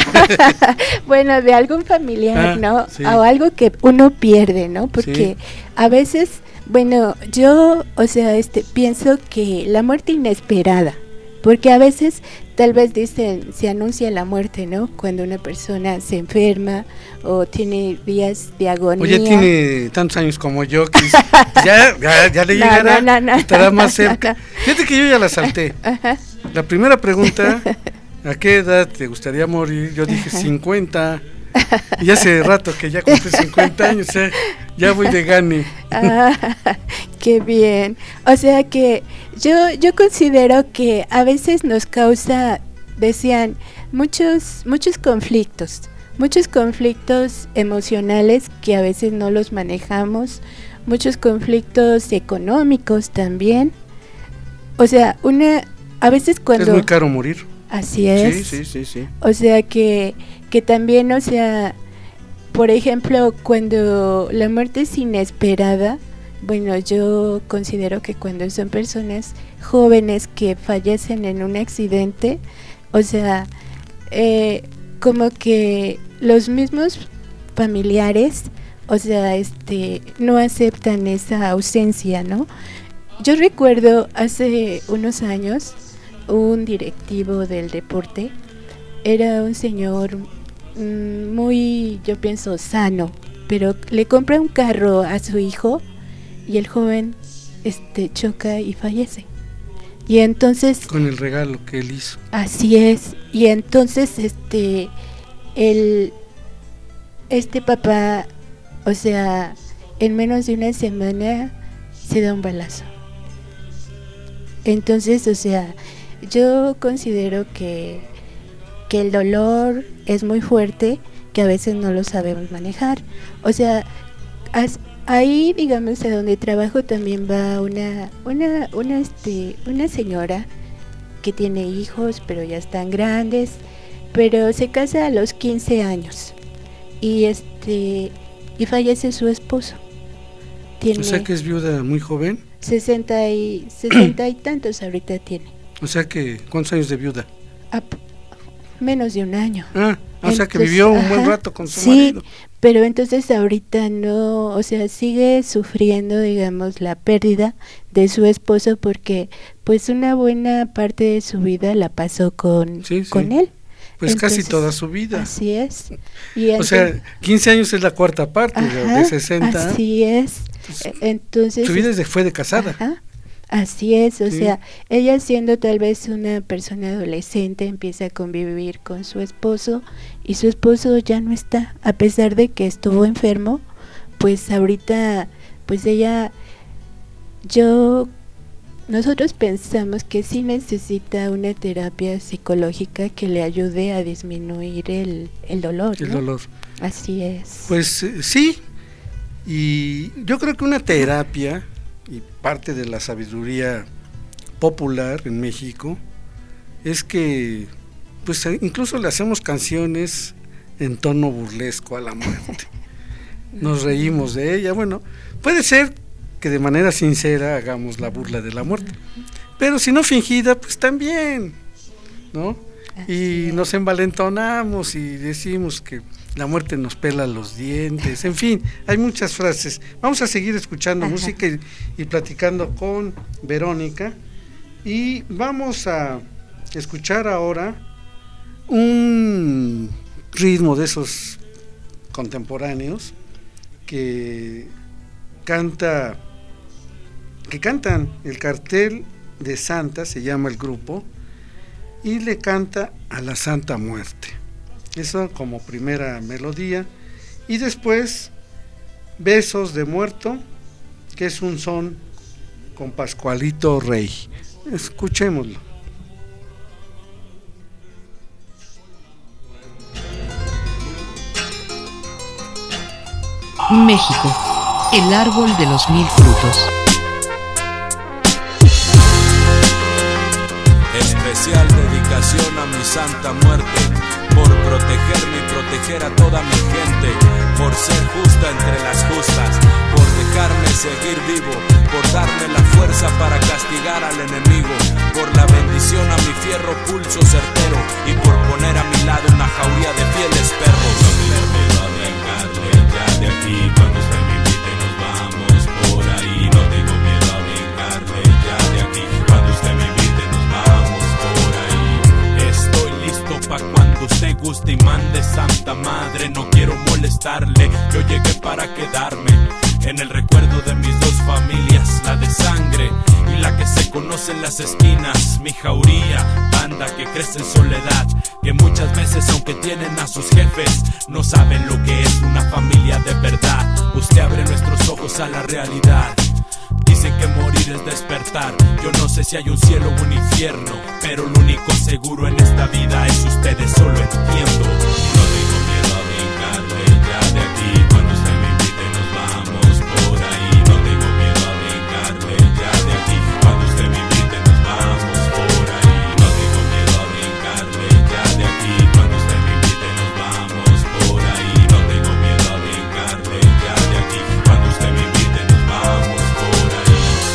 S12: Bueno, de algún familiar, ah, ¿no?
S9: Sí.
S12: O algo que uno pierde, ¿no? Porque sí. a veces, bueno, yo, o sea, este, pienso que la muerte inesperada, porque a veces tal vez dicen, se anuncia la muerte, ¿no? Cuando una persona se enferma o tiene días de agonía.
S9: Oye, tiene tantos años como yo, que ya, ya, ya le
S12: no,
S9: llegará,
S12: no, no, no,
S9: estará
S12: no,
S9: más cerca.
S12: No, no.
S9: Fíjate que yo ya la salté.
S12: Ajá.
S9: La primera pregunta, ¿a qué edad te gustaría morir? Yo dije
S12: Ajá.
S9: cincuenta. Y hace rato que ya cumplí cincuenta años, o sea, ya voy de gane.
S12: Ah, qué bien. O sea que yo yo considero que a veces nos causa, decían, muchos muchos conflictos, muchos conflictos emocionales que a veces no los manejamos, muchos conflictos económicos también. O sea, una a veces cuando
S9: es muy caro morir.
S12: Así es.
S9: Sí, sí, sí, sí.
S12: O sea que que también, o sea, por ejemplo, cuando la muerte es inesperada, bueno, yo considero que cuando son personas jóvenes que fallecen en un accidente, o sea, eh, como que los mismos familiares, o sea, este, no aceptan esa ausencia, ¿no? Yo recuerdo hace unos años un directivo del deporte, era un señor mmm, muy, yo pienso, sano, pero le compra un carro a su hijo y el joven este choca y fallece. Y entonces
S9: con el regalo que él hizo.
S12: Así es. Y entonces este el este papá, o sea, en menos de una semana se da un balazo. Entonces, o sea, yo considero que que el dolor es muy fuerte, que a veces no lo sabemos manejar. O sea, as, ahí, digamos, a donde trabajo también va una una una este una señora que tiene hijos, pero ya están grandes, pero se casa a los quince años. y este y fallece su esposo. Tiene
S9: o sea que es viuda muy joven.
S12: sesenta y sesenta y tantos ahorita tiene.
S9: O sea que, ¿cuántos años de viuda?
S12: Ah, menos de un año.
S9: Ah, o sea que vivió un buen rato con su
S12: sí,
S9: marido.
S12: Pero entonces ahorita no, o sea, sigue sufriendo, digamos, la pérdida de su esposo porque pues una buena parte de su vida la pasó con,
S9: sí, sí.
S12: con él.
S9: Pues entonces, casi toda su vida.
S12: Así es. Y
S9: o entonces, sea, quince años es la cuarta parte, ajá, de sesenta.
S12: Así es. Entonces, entonces
S9: su vida desde fue de casada.
S12: Ajá. Así es, o sí. sea, ella siendo tal vez una persona adolescente empieza a convivir con su esposo y su esposo ya no está, a pesar de que estuvo enfermo, pues ahorita, pues ella, yo, nosotros pensamos que sí necesita una terapia psicológica que le ayude a disminuir el, el dolor,
S9: El
S12: ¿no?
S9: dolor.
S12: Así es.
S9: Pues eh, sí, y yo creo que una terapia y parte de la sabiduría popular en México es que pues incluso le hacemos canciones en tono burlesco a la muerte. Nos reímos de ella. Bueno, puede ser que de manera sincera hagamos la burla de la muerte, pero si no fingida, pues también, ¿no? Y nos envalentonamos y decimos que la muerte nos pela los dientes, en fin, hay muchas frases. Vamos a seguir escuchando Ajá. música y, y platicando con Verónica, y vamos a escuchar ahora un ritmo de esos contemporáneos que canta, que cantan el Cartel de Santa, se llama el grupo, y le canta a la Santa Muerte. Eso como primera melodía, y después Besos de Muerto, que es un son con Pascualito Rey. Escuchémoslo.
S7: México, el árbol de los mil frutos.
S15: Especial dedicación a mi Santa Muerte, por protegerme y proteger a toda mi gente, por ser justa entre las justas, por dejarme seguir vivo, por darme la fuerza para castigar al enemigo, por la bendición a mi fierro pulso certero y por poner a mi lado una jauría de fieles perros. No tener miedo a vengarle ya de aquí, cuando usted me invite nos vamos por ahí. No tengo miedo a vengarle ya de aquí, cuando usted me invite nos vamos por ahí. Estoy listo pa' cuando usted guste y mande, Santa Madre, no quiero molestarle, yo llegué para quedarme en el recuerdo de mis dos familias, la de sangre y la que se conoce en las esquinas, mi jauría, banda que crece en soledad, que muchas veces aunque tienen a sus jefes, no saben lo que es una familia de verdad. Usted abre nuestros ojos a la realidad. Dicen que morir es despertar, yo no sé si hay un cielo o un infierno, pero lo único seguro en esta vida es ustedes, solo entiendo. No tengo miedo a vengarle ya de aquí, cuando usted me invite nos vamos por ahí. No tengo miedo a vengarle ya de aquí, cuando usted me invite nos vamos por ahí. No tengo miedo a vengarle ya de aquí, cuando usted me invite nos vamos por ahí. No tengo miedo a vengarle ya de aquí, cuando usted me invite nos vamos por ahí.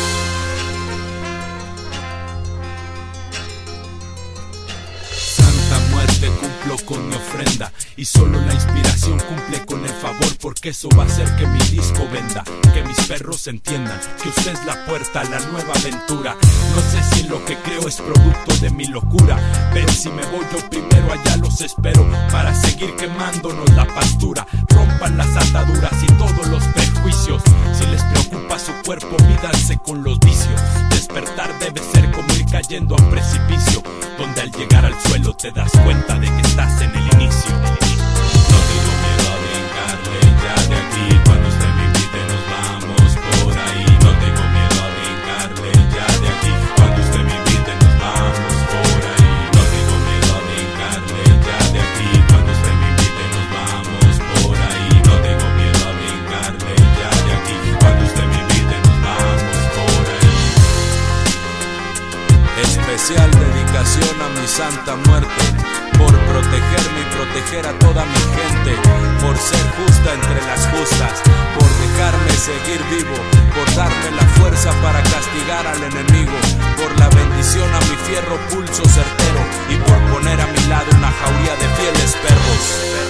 S15: Santa Muerte, cumplo con mi ofrenda y solo la inspiración cumple con el favor, porque eso va a hacer que mi disco venda, que mis perros entiendan que usted es la puerta a la nueva aventura. No sé si lo que creo es producto de mi locura, pero si me voy yo primero allá los espero para seguir quemándonos la pastura. Rompan las ataduras y todos los prejuicios, si les preocupa su cuerpo mídanse con los vicios. Despertar debe ser como ir cayendo a un precipicio, donde al llegar al suelo te das cuenta de que estás en el inicio. No tengo miedo a vengarle ya de aquí, cuando usted me invite nos vamos por ahí. No tengo miedo a vengarle ya de aquí, cuando usted me invite nos vamos por ahí. No tengo miedo a vengarle ya de aquí, cuando usted me invite nos vamos por ahí. No tengo miedo a vengarle ya de aquí, cuando usted me invite nos vamos por ahí. Especial dedicación a mi Santa Muerte, por protegerme y proteger a toda mi gente, por ser justa entre las justas, por dejarme seguir vivo, por darme la fuerza para castigar al enemigo, por la bendición a mi fierro pulso certero y por poner a mi lado una jauría de fieles perros.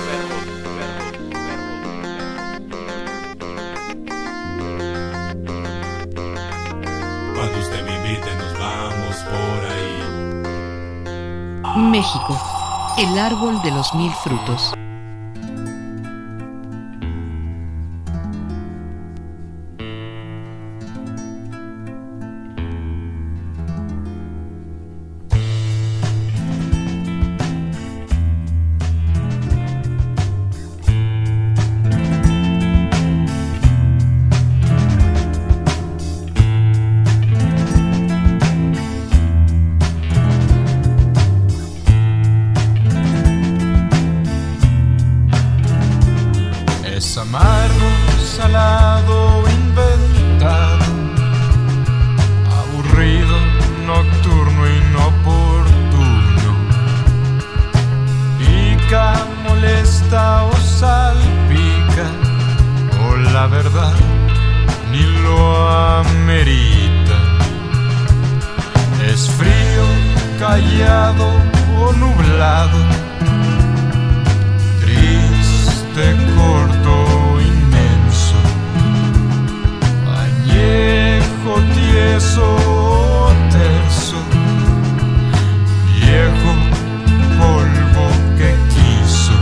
S15: Cuando usted me invite nos vamos por ahí.
S7: México, el árbol de los mil frutos.
S16: Amargo, salado, inventado, aburrido, nocturno, inoportuno, pica, molesta o salpica, o la verdad ni lo amerita. Es frío, callado o nublado, triste, corto, inmenso, añejo, tieso o terso, viejo, polvo que quiso.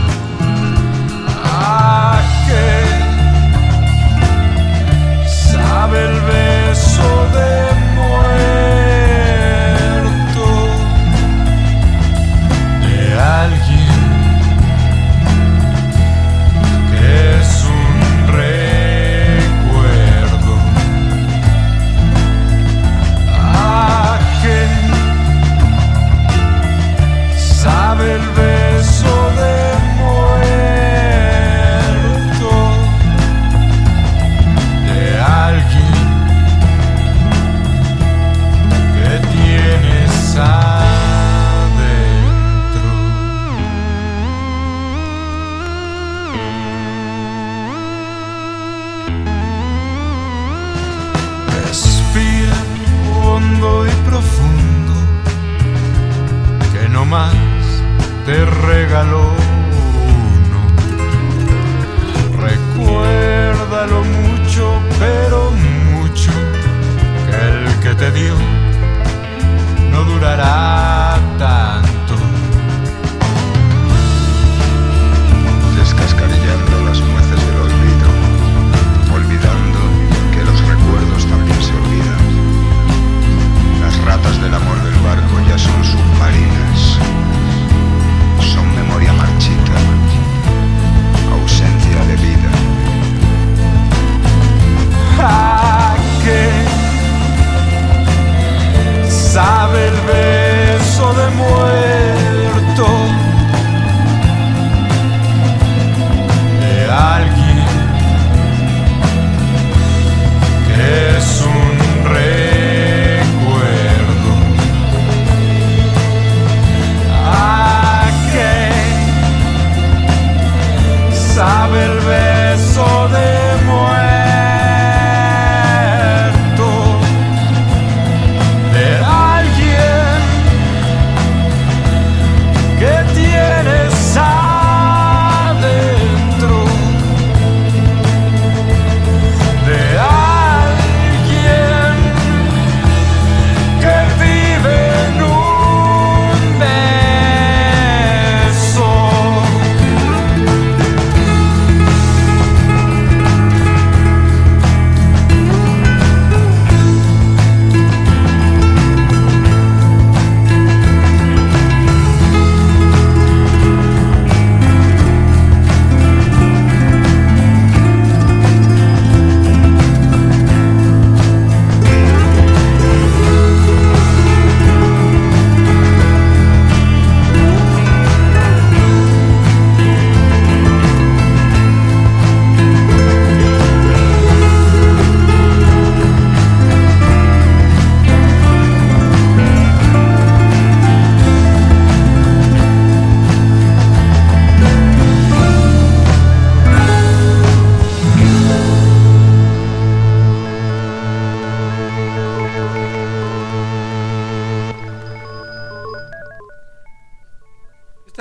S16: ¿A qué sabe el beso de muerto de alguien el beso de muerto de alguien que tienes adentro. Respira hondo y profundo, que no más te regaló uno. Recuérdalo mucho, pero mucho, que el que te dio no durará tanto.
S17: Descascarillando las nueces del olvido, olvidando que los recuerdos también se olvidan. Las ratas del amor del barco ya son submarinas. Son memoria marchita, ausencia de vida.
S16: ¿A qué sabe el beso de muerto de alguien que es un recuerdo? ¿A qué sabe el beso de muerto de alguien que tienes adentro? De alguien que vive en un beso.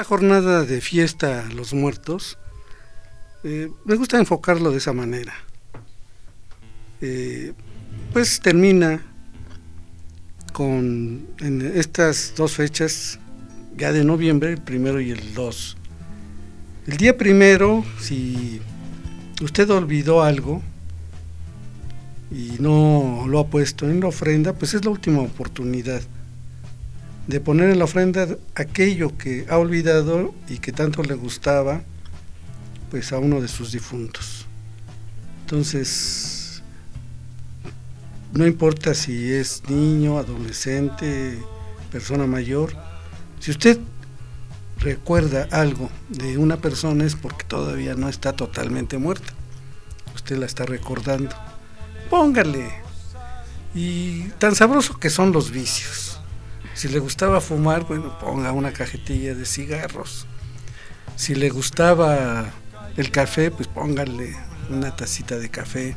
S9: jornada de fiesta a los muertos, eh, me gusta enfocarlo de esa manera. Eh, pues termina con en estas dos fechas ya de noviembre, el primero y el dos. El día primero, si usted olvidó algo y no lo ha puesto en la ofrenda, pues es la última oportunidad de poner en la ofrenda aquello que ha olvidado y que tanto le gustaba, pues a uno de sus difuntos. Entonces, no importa si es niño, adolescente, persona mayor, si usted recuerda algo de una persona es porque todavía no está totalmente muerta, usted la está recordando, póngale. Y tan sabroso que son los vicios. Si le gustaba fumar, bueno, ponga una cajetilla de cigarros. Si le gustaba el café, pues póngale una tacita de café.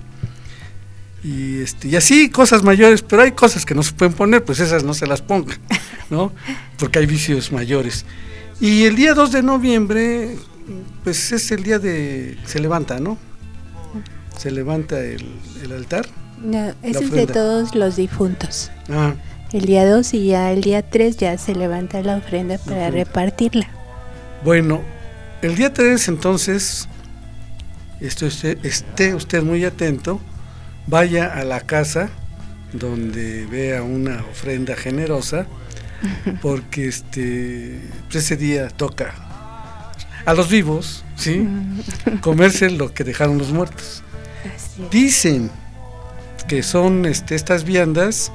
S9: Y este y así cosas mayores, pero hay cosas que no se pueden poner, pues esas no se las pongan, ¿no? Porque hay vicios mayores. Y el día dos de noviembre, pues es el día de... se levanta, ¿no? Se levanta el, el altar.
S12: No, ese es de todos los difuntos.
S9: Ah.
S12: El día dos y ya el día tres ya se levanta la ofrenda para uh-huh. repartirla.
S9: Bueno, el día tres entonces, esté usted, esté usted muy atento, vaya a la casa donde vea una ofrenda generosa, porque este pues ese día toca a los vivos, ¿sí? Comerse lo que dejaron los muertos. Dicen que son este, estas viandas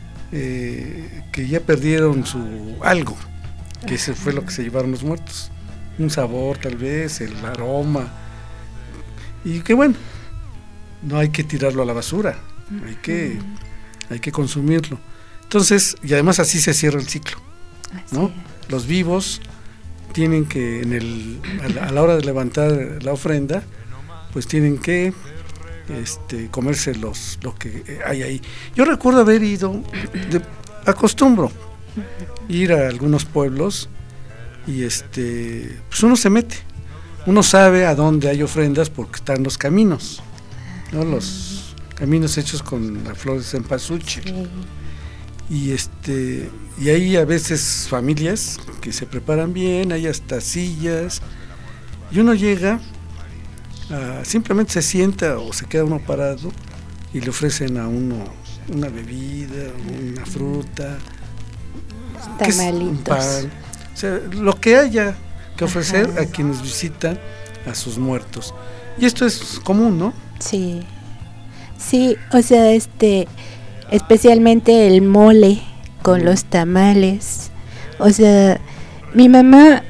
S9: eh, que ya perdieron su algo, que ese fue lo que se llevaron los muertos, un sabor tal vez, el aroma, y que bueno, no hay que tirarlo a la basura, hay que, hay que consumirlo. Entonces, y además así se cierra el ciclo, ¿no? Los vivos tienen que, en el, a la, a la hora de levantar la ofrenda, pues tienen que este, comerse los, lo que hay ahí. Yo recuerdo haber ido, de, acostumbro ir a algunos pueblos y este, pues uno se mete, uno sabe a dónde hay ofrendas porque están los caminos, ¿no? Los caminos hechos con las flores de cempasúchil. Sí. Y este y hay a veces familias que se preparan bien, hay hasta sillas, y uno llega, uh, simplemente se sienta o se queda uno parado y le ofrecen a uno una bebida, una fruta,
S12: tamalitos, un pan,
S9: o sea, lo que haya que ofrecer Ajá. a quienes visitan a sus muertos. Y esto es común, ¿no?
S12: Sí, sí, o sea, este... especialmente el mole con los tamales. O sea, mi mamá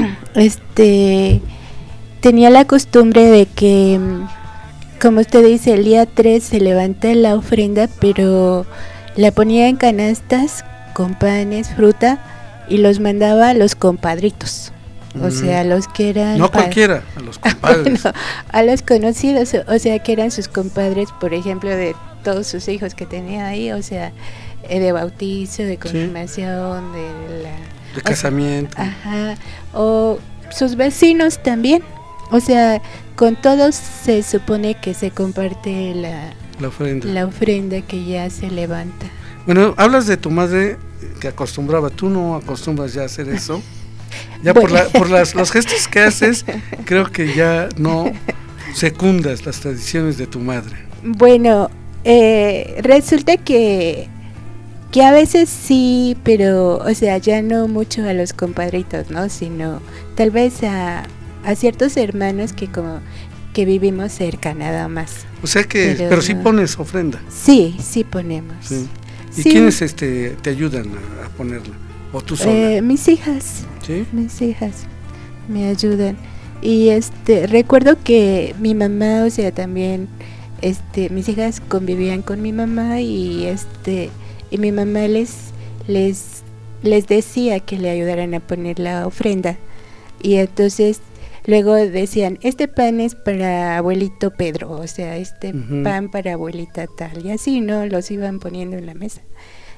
S12: este tenía la costumbre de que, como usted dice, el día tres se levanta la ofrenda, pero la ponía en canastas con panes, fruta, y los mandaba a los compadritos. O sea, a los que eran...
S9: No cualquiera, a los compadres.
S12: Bueno, a los conocidos, o sea, que eran sus compadres, por ejemplo, de todos sus hijos que tenía ahí, o sea, de bautizo, de confirmación, sí. de la...
S9: de casamiento.
S12: Sea, ajá, o sus vecinos también, o sea, con todos se supone que se comparte la,
S9: la ofrenda.
S12: La ofrenda que ya se levanta.
S9: Bueno, hablas de tu madre que acostumbraba, tú no acostumbras ya a hacer eso. Ya
S12: bueno.
S9: por, la, por las, los gestos que haces, creo que ya no secundas las tradiciones de tu madre.
S12: Bueno, eh, resulta que que a veces sí, pero, o sea, ya no mucho a los compadritos, ¿no? Sino tal vez a, a ciertos hermanos que como que vivimos cerca nada más.
S9: O sea que, pero, pero sí pones ofrenda.
S12: Sí, sí ponemos.
S9: Sí. ¿Y
S12: sí.
S9: quiénes este te ayudan a, a ponerla? ¿O tú sola?
S12: Eh, mis hijas.
S9: ¿Sí?
S12: Mis hijas me ayudan. Y este recuerdo que mi mamá, o sea, también este mis hijas convivían con mi mamá y este y mi mamá les les les decía que le ayudaran a poner la ofrenda. Y entonces luego decían, este pan es para abuelito Pedro, o sea, este uh-huh. pan para abuelita tal, y así, ¿no? Los iban poniendo en la mesa.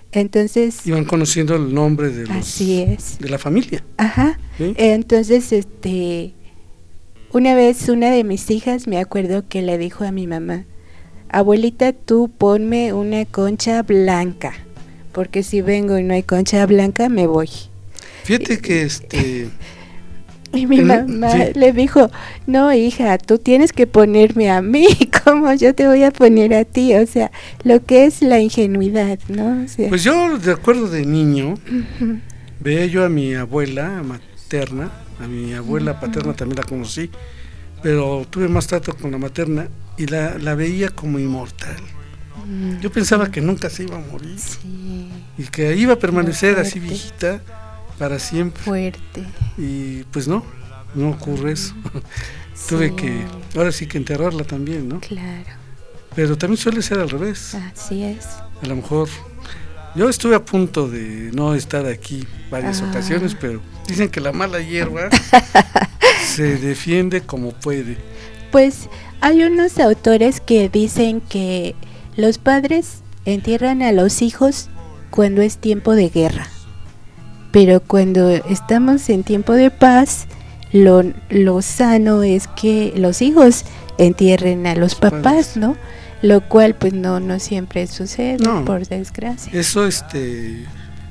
S12: Entonces
S9: iban conociendo el nombre de los,
S12: así es.
S9: de la familia.
S12: Ajá. ¿Sí? Entonces, este, una vez una de mis hijas, me acuerdo que le dijo a mi mamá: abuelita, tú ponme una concha blanca, porque si vengo y no hay concha blanca, me voy.
S9: Fíjate que este...
S12: Y mi mamá sí. le dijo: no, hija, tú tienes que ponerme a mí, ¿cómo yo te voy a poner a ti? O sea, lo que es la ingenuidad, ¿no? O sea,
S9: pues yo, de acuerdo de niño, uh-huh. veía yo a mi abuela materna, a mi abuela uh-huh. paterna también la conocí, pero tuve más trato con la materna y la, la veía como inmortal. Uh-huh. Yo pensaba que nunca se iba a morir sí. y que iba a permanecer así viejita para siempre.
S12: Fuerte.
S9: Y pues no, no ocurre eso. Sí. Tuve que, ahora sí que enterrarla también, ¿no?
S12: Claro.
S9: Pero también suele ser al revés.
S12: Así es.
S9: A lo mejor, yo estuve a punto de no estar aquí varias ah. ocasiones, pero dicen que la mala hierba se defiende como puede.
S12: Pues hay unos autores que dicen que los padres entierran a los hijos cuando es tiempo de guerra. Pero cuando estamos en tiempo de paz, lo, lo sano es que los hijos entierren a los papás, ¿no? Lo cual pues no no siempre sucede, no, por desgracia.
S9: Eso este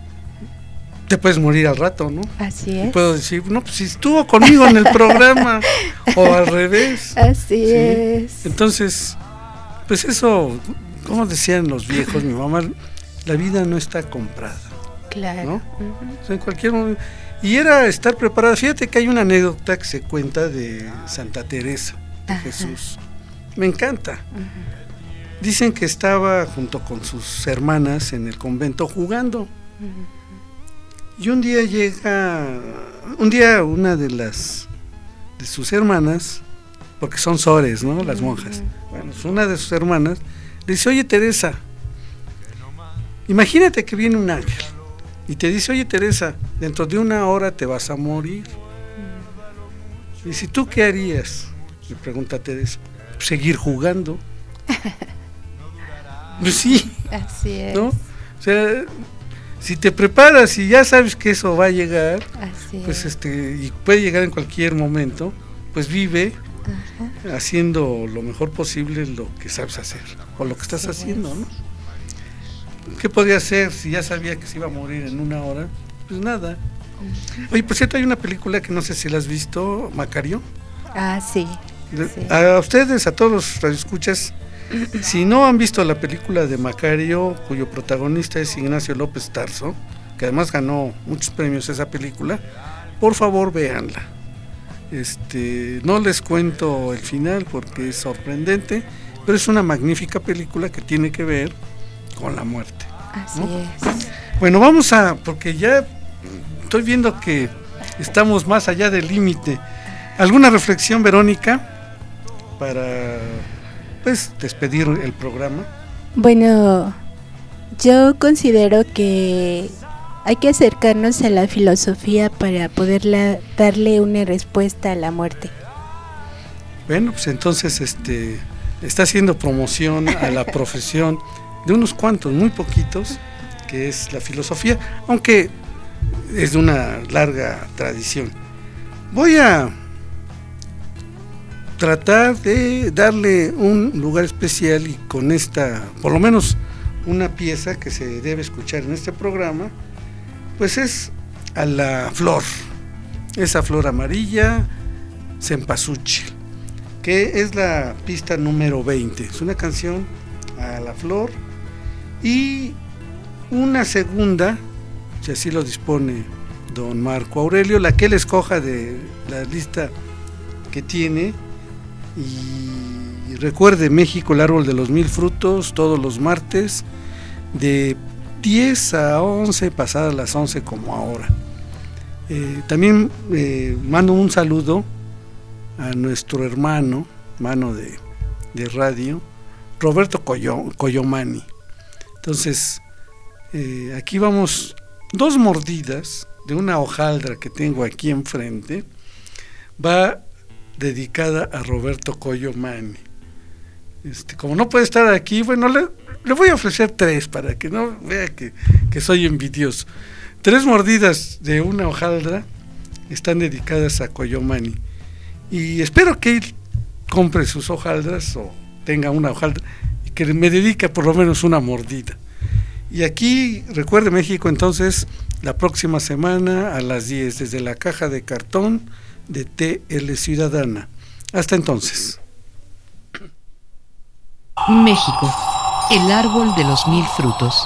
S9: te puedes morir al rato, ¿no?
S12: Así es.
S9: Y puedo decir, no, pues si estuvo conmigo en el programa o al revés.
S12: Así ¿sí? es.
S9: Entonces, pues eso, como decían los viejos, mi mamá, la vida no está comprada.
S12: Claro.
S9: ¿no? Uh-huh. O sea, en cualquier momento. Y era estar preparada. Fíjate que hay una anécdota que se cuenta de Santa Teresa de uh-huh. Jesús. Me encanta. Uh-huh. Dicen que estaba junto con sus hermanas en el convento jugando. Uh-huh. Y un día llega, un día una de las de sus hermanas, porque son sores, ¿no? Las monjas. Uh-huh. Bueno, una de sus hermanas le dice: oye, Teresa, imagínate que viene un ángel y te dice: oye, Teresa, dentro de una hora te vas a morir. Mm. Y si tú, ¿qué harías? Le pregunta Teresa. Seguir jugando. Pues sí.
S12: Así es.
S9: ¿no? O sea, si te preparas y ya sabes que eso va a llegar,
S12: así
S9: pues
S12: es.
S9: este, y puede llegar en cualquier momento, pues vive
S12: Ajá.
S9: haciendo lo mejor posible lo que sabes hacer, o lo que estás así haciendo, ¿no? ¿Qué podía hacer si ya sabía que se iba a morir en una hora? Pues nada. Oye, por cierto, hay una película que no sé si la has visto, Macario.
S12: Ah, sí.
S9: De,
S12: sí.
S9: A ustedes, a todos los radioescuchas, si no han visto la película de Macario, cuyo protagonista es Ignacio López Tarso, que además ganó muchos premios esa película, por favor véanla. Este, no les cuento el final porque es sorprendente, pero es una magnífica película que tiene que ver con la muerte.
S12: Así
S9: ¿no?
S12: es.
S9: Bueno, vamos a, porque ya estoy viendo que estamos más allá del límite. ¿Alguna reflexión, Verónica, para pues despedir el programa?
S12: Bueno, yo considero que hay que acercarnos a la filosofía para poderla darle una respuesta a la muerte.
S9: Bueno, pues entonces este está haciendo promoción a la profesión de unos cuantos, muy poquitos, que es la filosofía, aunque es de una larga tradición. Voy a tratar de darle un lugar especial y con esta, por lo menos una pieza que se debe escuchar en este programa, pues es a la flor, esa flor amarilla, cempasúchil, que es la pista número veinte, es una canción a la flor, y una segunda, si así lo dispone don Marco Aurelio, la que él escoja de la lista que tiene. Y recuerde, México, el árbol de los mil frutos, todos los martes de diez a once, pasadas las once como ahora. Eh, también eh, mando un saludo a nuestro hermano, hermano de, de radio, Roberto Coyo, Coyomani. Entonces, eh, aquí vamos, dos mordidas de una hojaldra que tengo aquí enfrente, va dedicada a Roberto Coyomani. Este, como no puede estar aquí, bueno, le, le voy a ofrecer tres para que no vea que, que soy envidioso. Tres mordidas de una hojaldra están dedicadas a Coyomani. Y espero que él compre sus hojaldras o tenga una hojaldra y que me dedique por lo menos una mordida. Y aquí, recuerde México, entonces, la próxima semana a las diez, desde la caja de cartón de T L Ciudadana. Hasta entonces.
S7: México, el árbol de los mil frutos.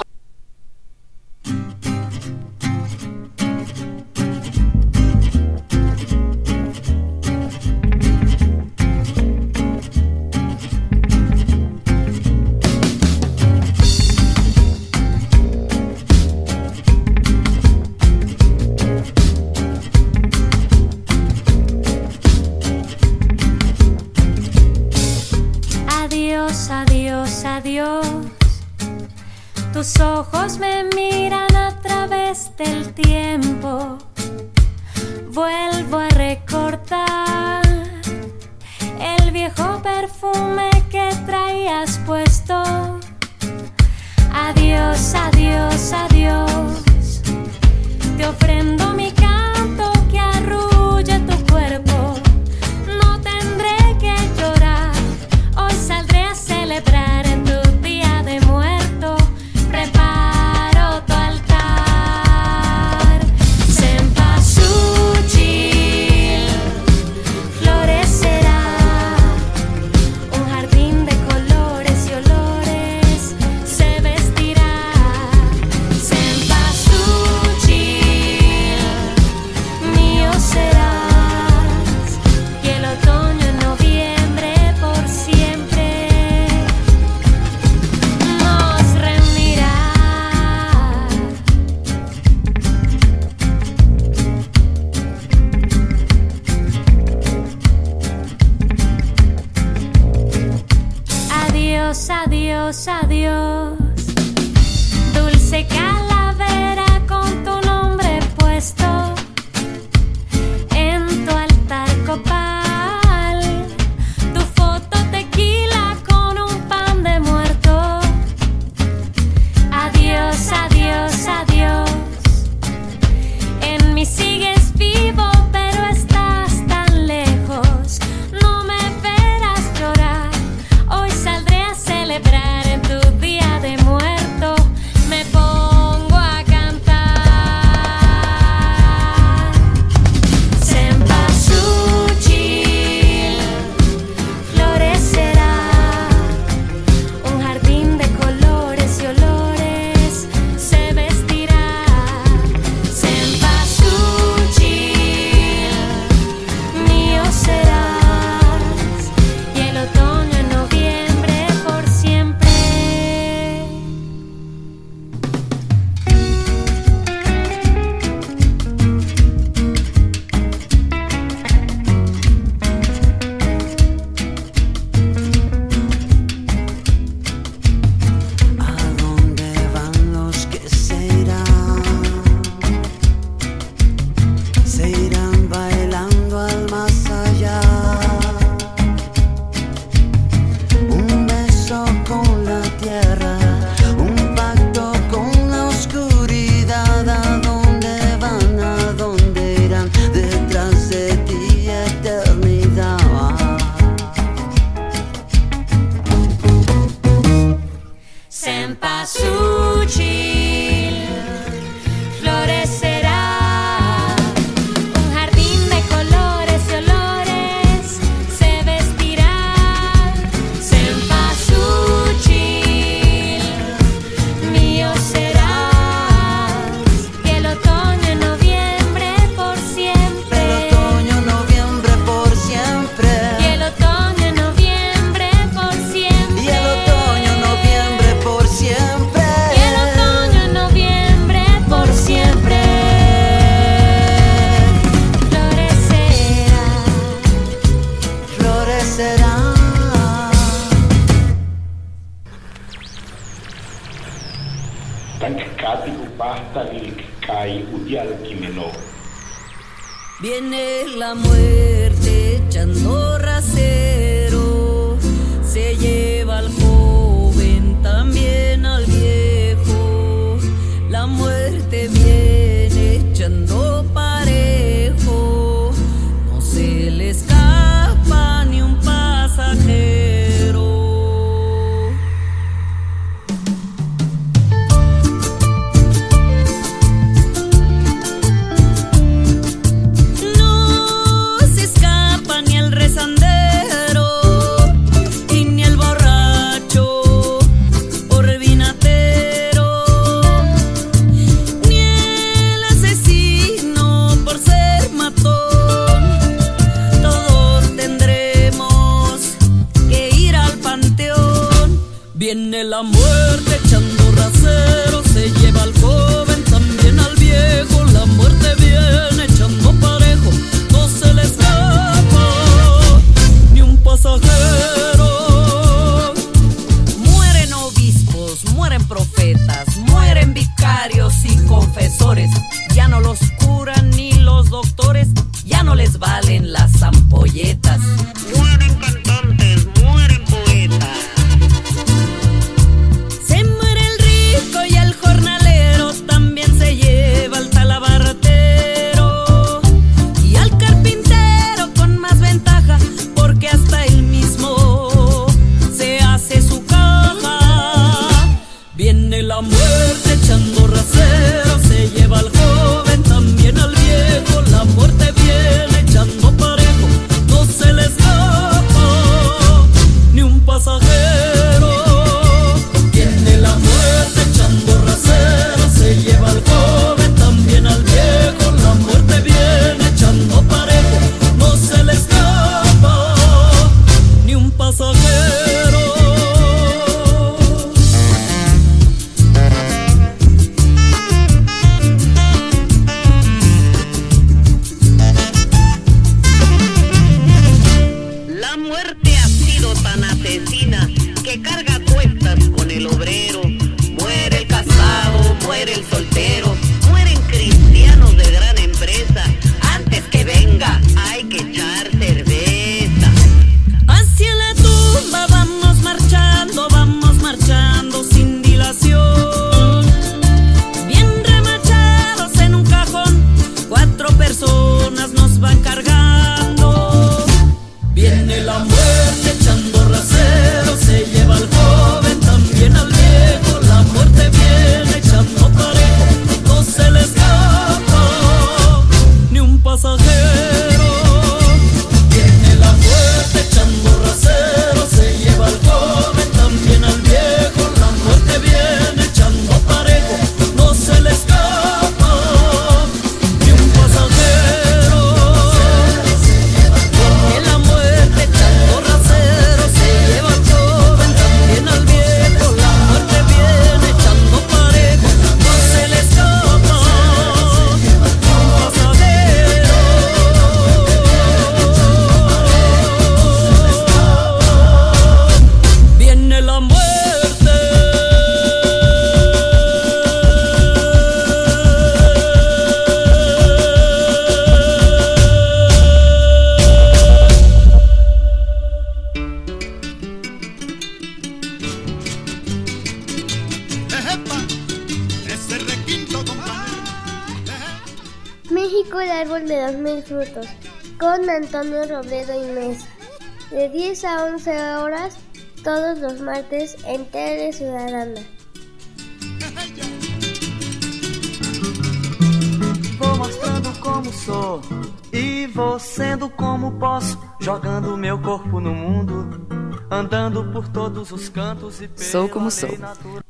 S18: Adiós, tus ojos me miran a través del tiempo. Vuelvo a recordar el viejo perfume que traías puesto. Adiós, adiós, adiós. Te ofrendo mi canto que arrulle tu cuerpo. No tendré que llorar, hoy saldré a celebrar en tu día de muerto. Preparo tu altar. Cempasúchil florecerá, un jardín de colores y olores se vestirá. Cempasúchil mío serás, y el otoño en noviembre por siempre nos reunirá. Adiós, adiós, adiós, dulce calavera con tu nombre puesto en tu altar copal, tu foto tequila con un pan de muerto. Adiós, adiós, adiós, en mí sigues vivo pero estás tan lejos. No me verás llorar, hoy saldré a celebrar en tu día de muerto. Me pongo a cantar. Cempasúchil florecerá, un jardín de colores y olores se vestirá. Cempasúchil mío serás, y el otoño en noviembre por siempre.
S10: ¿A dónde van los que se irán? Se irán bailando al más allá. Un beso con la tierra, un pacto con la oscuridad. ¿A dónde van? ¿A dónde irán? Detrás de ti eternidad.
S18: Cempasúchil florecerá, un jardín de colores y olores se vestirá. Cempasúchil mío serás, y el otoño en noviembre por siempre.
S10: El otoño, noviembre por siempre.
S18: Y el otoño en noviembre por siempre.
S10: Y el otoño, noviembre por siempre.
S18: Y el otoño en noviembre por siempre florecerá.
S10: Florecerá. Viene la muerte echando rasero, se lleva
S2: Viene la muerte echando rasero, se lleva al joven, también al viejo. La muerte viene echando parejo, no se le escapa ni un pasajero.
S19: Mueren obispos, mueren profetas, mueren vicarios y confesores. Ya no los curan ni los doctores, ya no les valen las ampolletas.
S20: Mueren cantantes, mueren poetas.
S2: Se muere el rico y el jornalero, también se lleva al talabartero y al carpintero con más ventaja, porque hasta él mismo se hace su caja. Viene la muerte echando rasero, se lleva al joven, también al viejo. La muerte viene echando parejo, no se le escapa ni un pasajero. Viene la muerte echando rasero, se lleva al joven, también al viejo. La muerte viene echando parejo, no se le escapa ni un pasajero.
S20: La muerte ha sido tan asesina que carga cuestas con el obrero. Muere el casado, muere el soltero, mueren cristianos de gran empresa. Antes que venga hay que echar cerveza.
S2: Hacia la tumba vamos marchando, vamos marchando sin dilación. Bien remachados en un cajón, cuatro personas nos van cargando. Viene la muerte echando rasero, se lleva al joven, también al viejo. La muerte viene echando parejo, no se le escapa ni un pasajero. Viene la muerte echando rasero, se lleva al joven, también al viejo. La muerte viene echando parejo, no se le escapa ni un pasajero. Viene la muerte echando rasero, se lleva al joven, también al viejo. La muerte viene echando parejo, no se le escapa ni un pasajero. Viene la muerte.
S1: México, el árbol de los mil frutos, con Antonio Robledo y Mesa, de diez a once horas, todos los martes en Tele Ciudadana.
S2: Vou mostrando como sou e vou sendo como posso, jogando meu corpo no mundo, andando por todos os cantos e
S3: Sou como sou.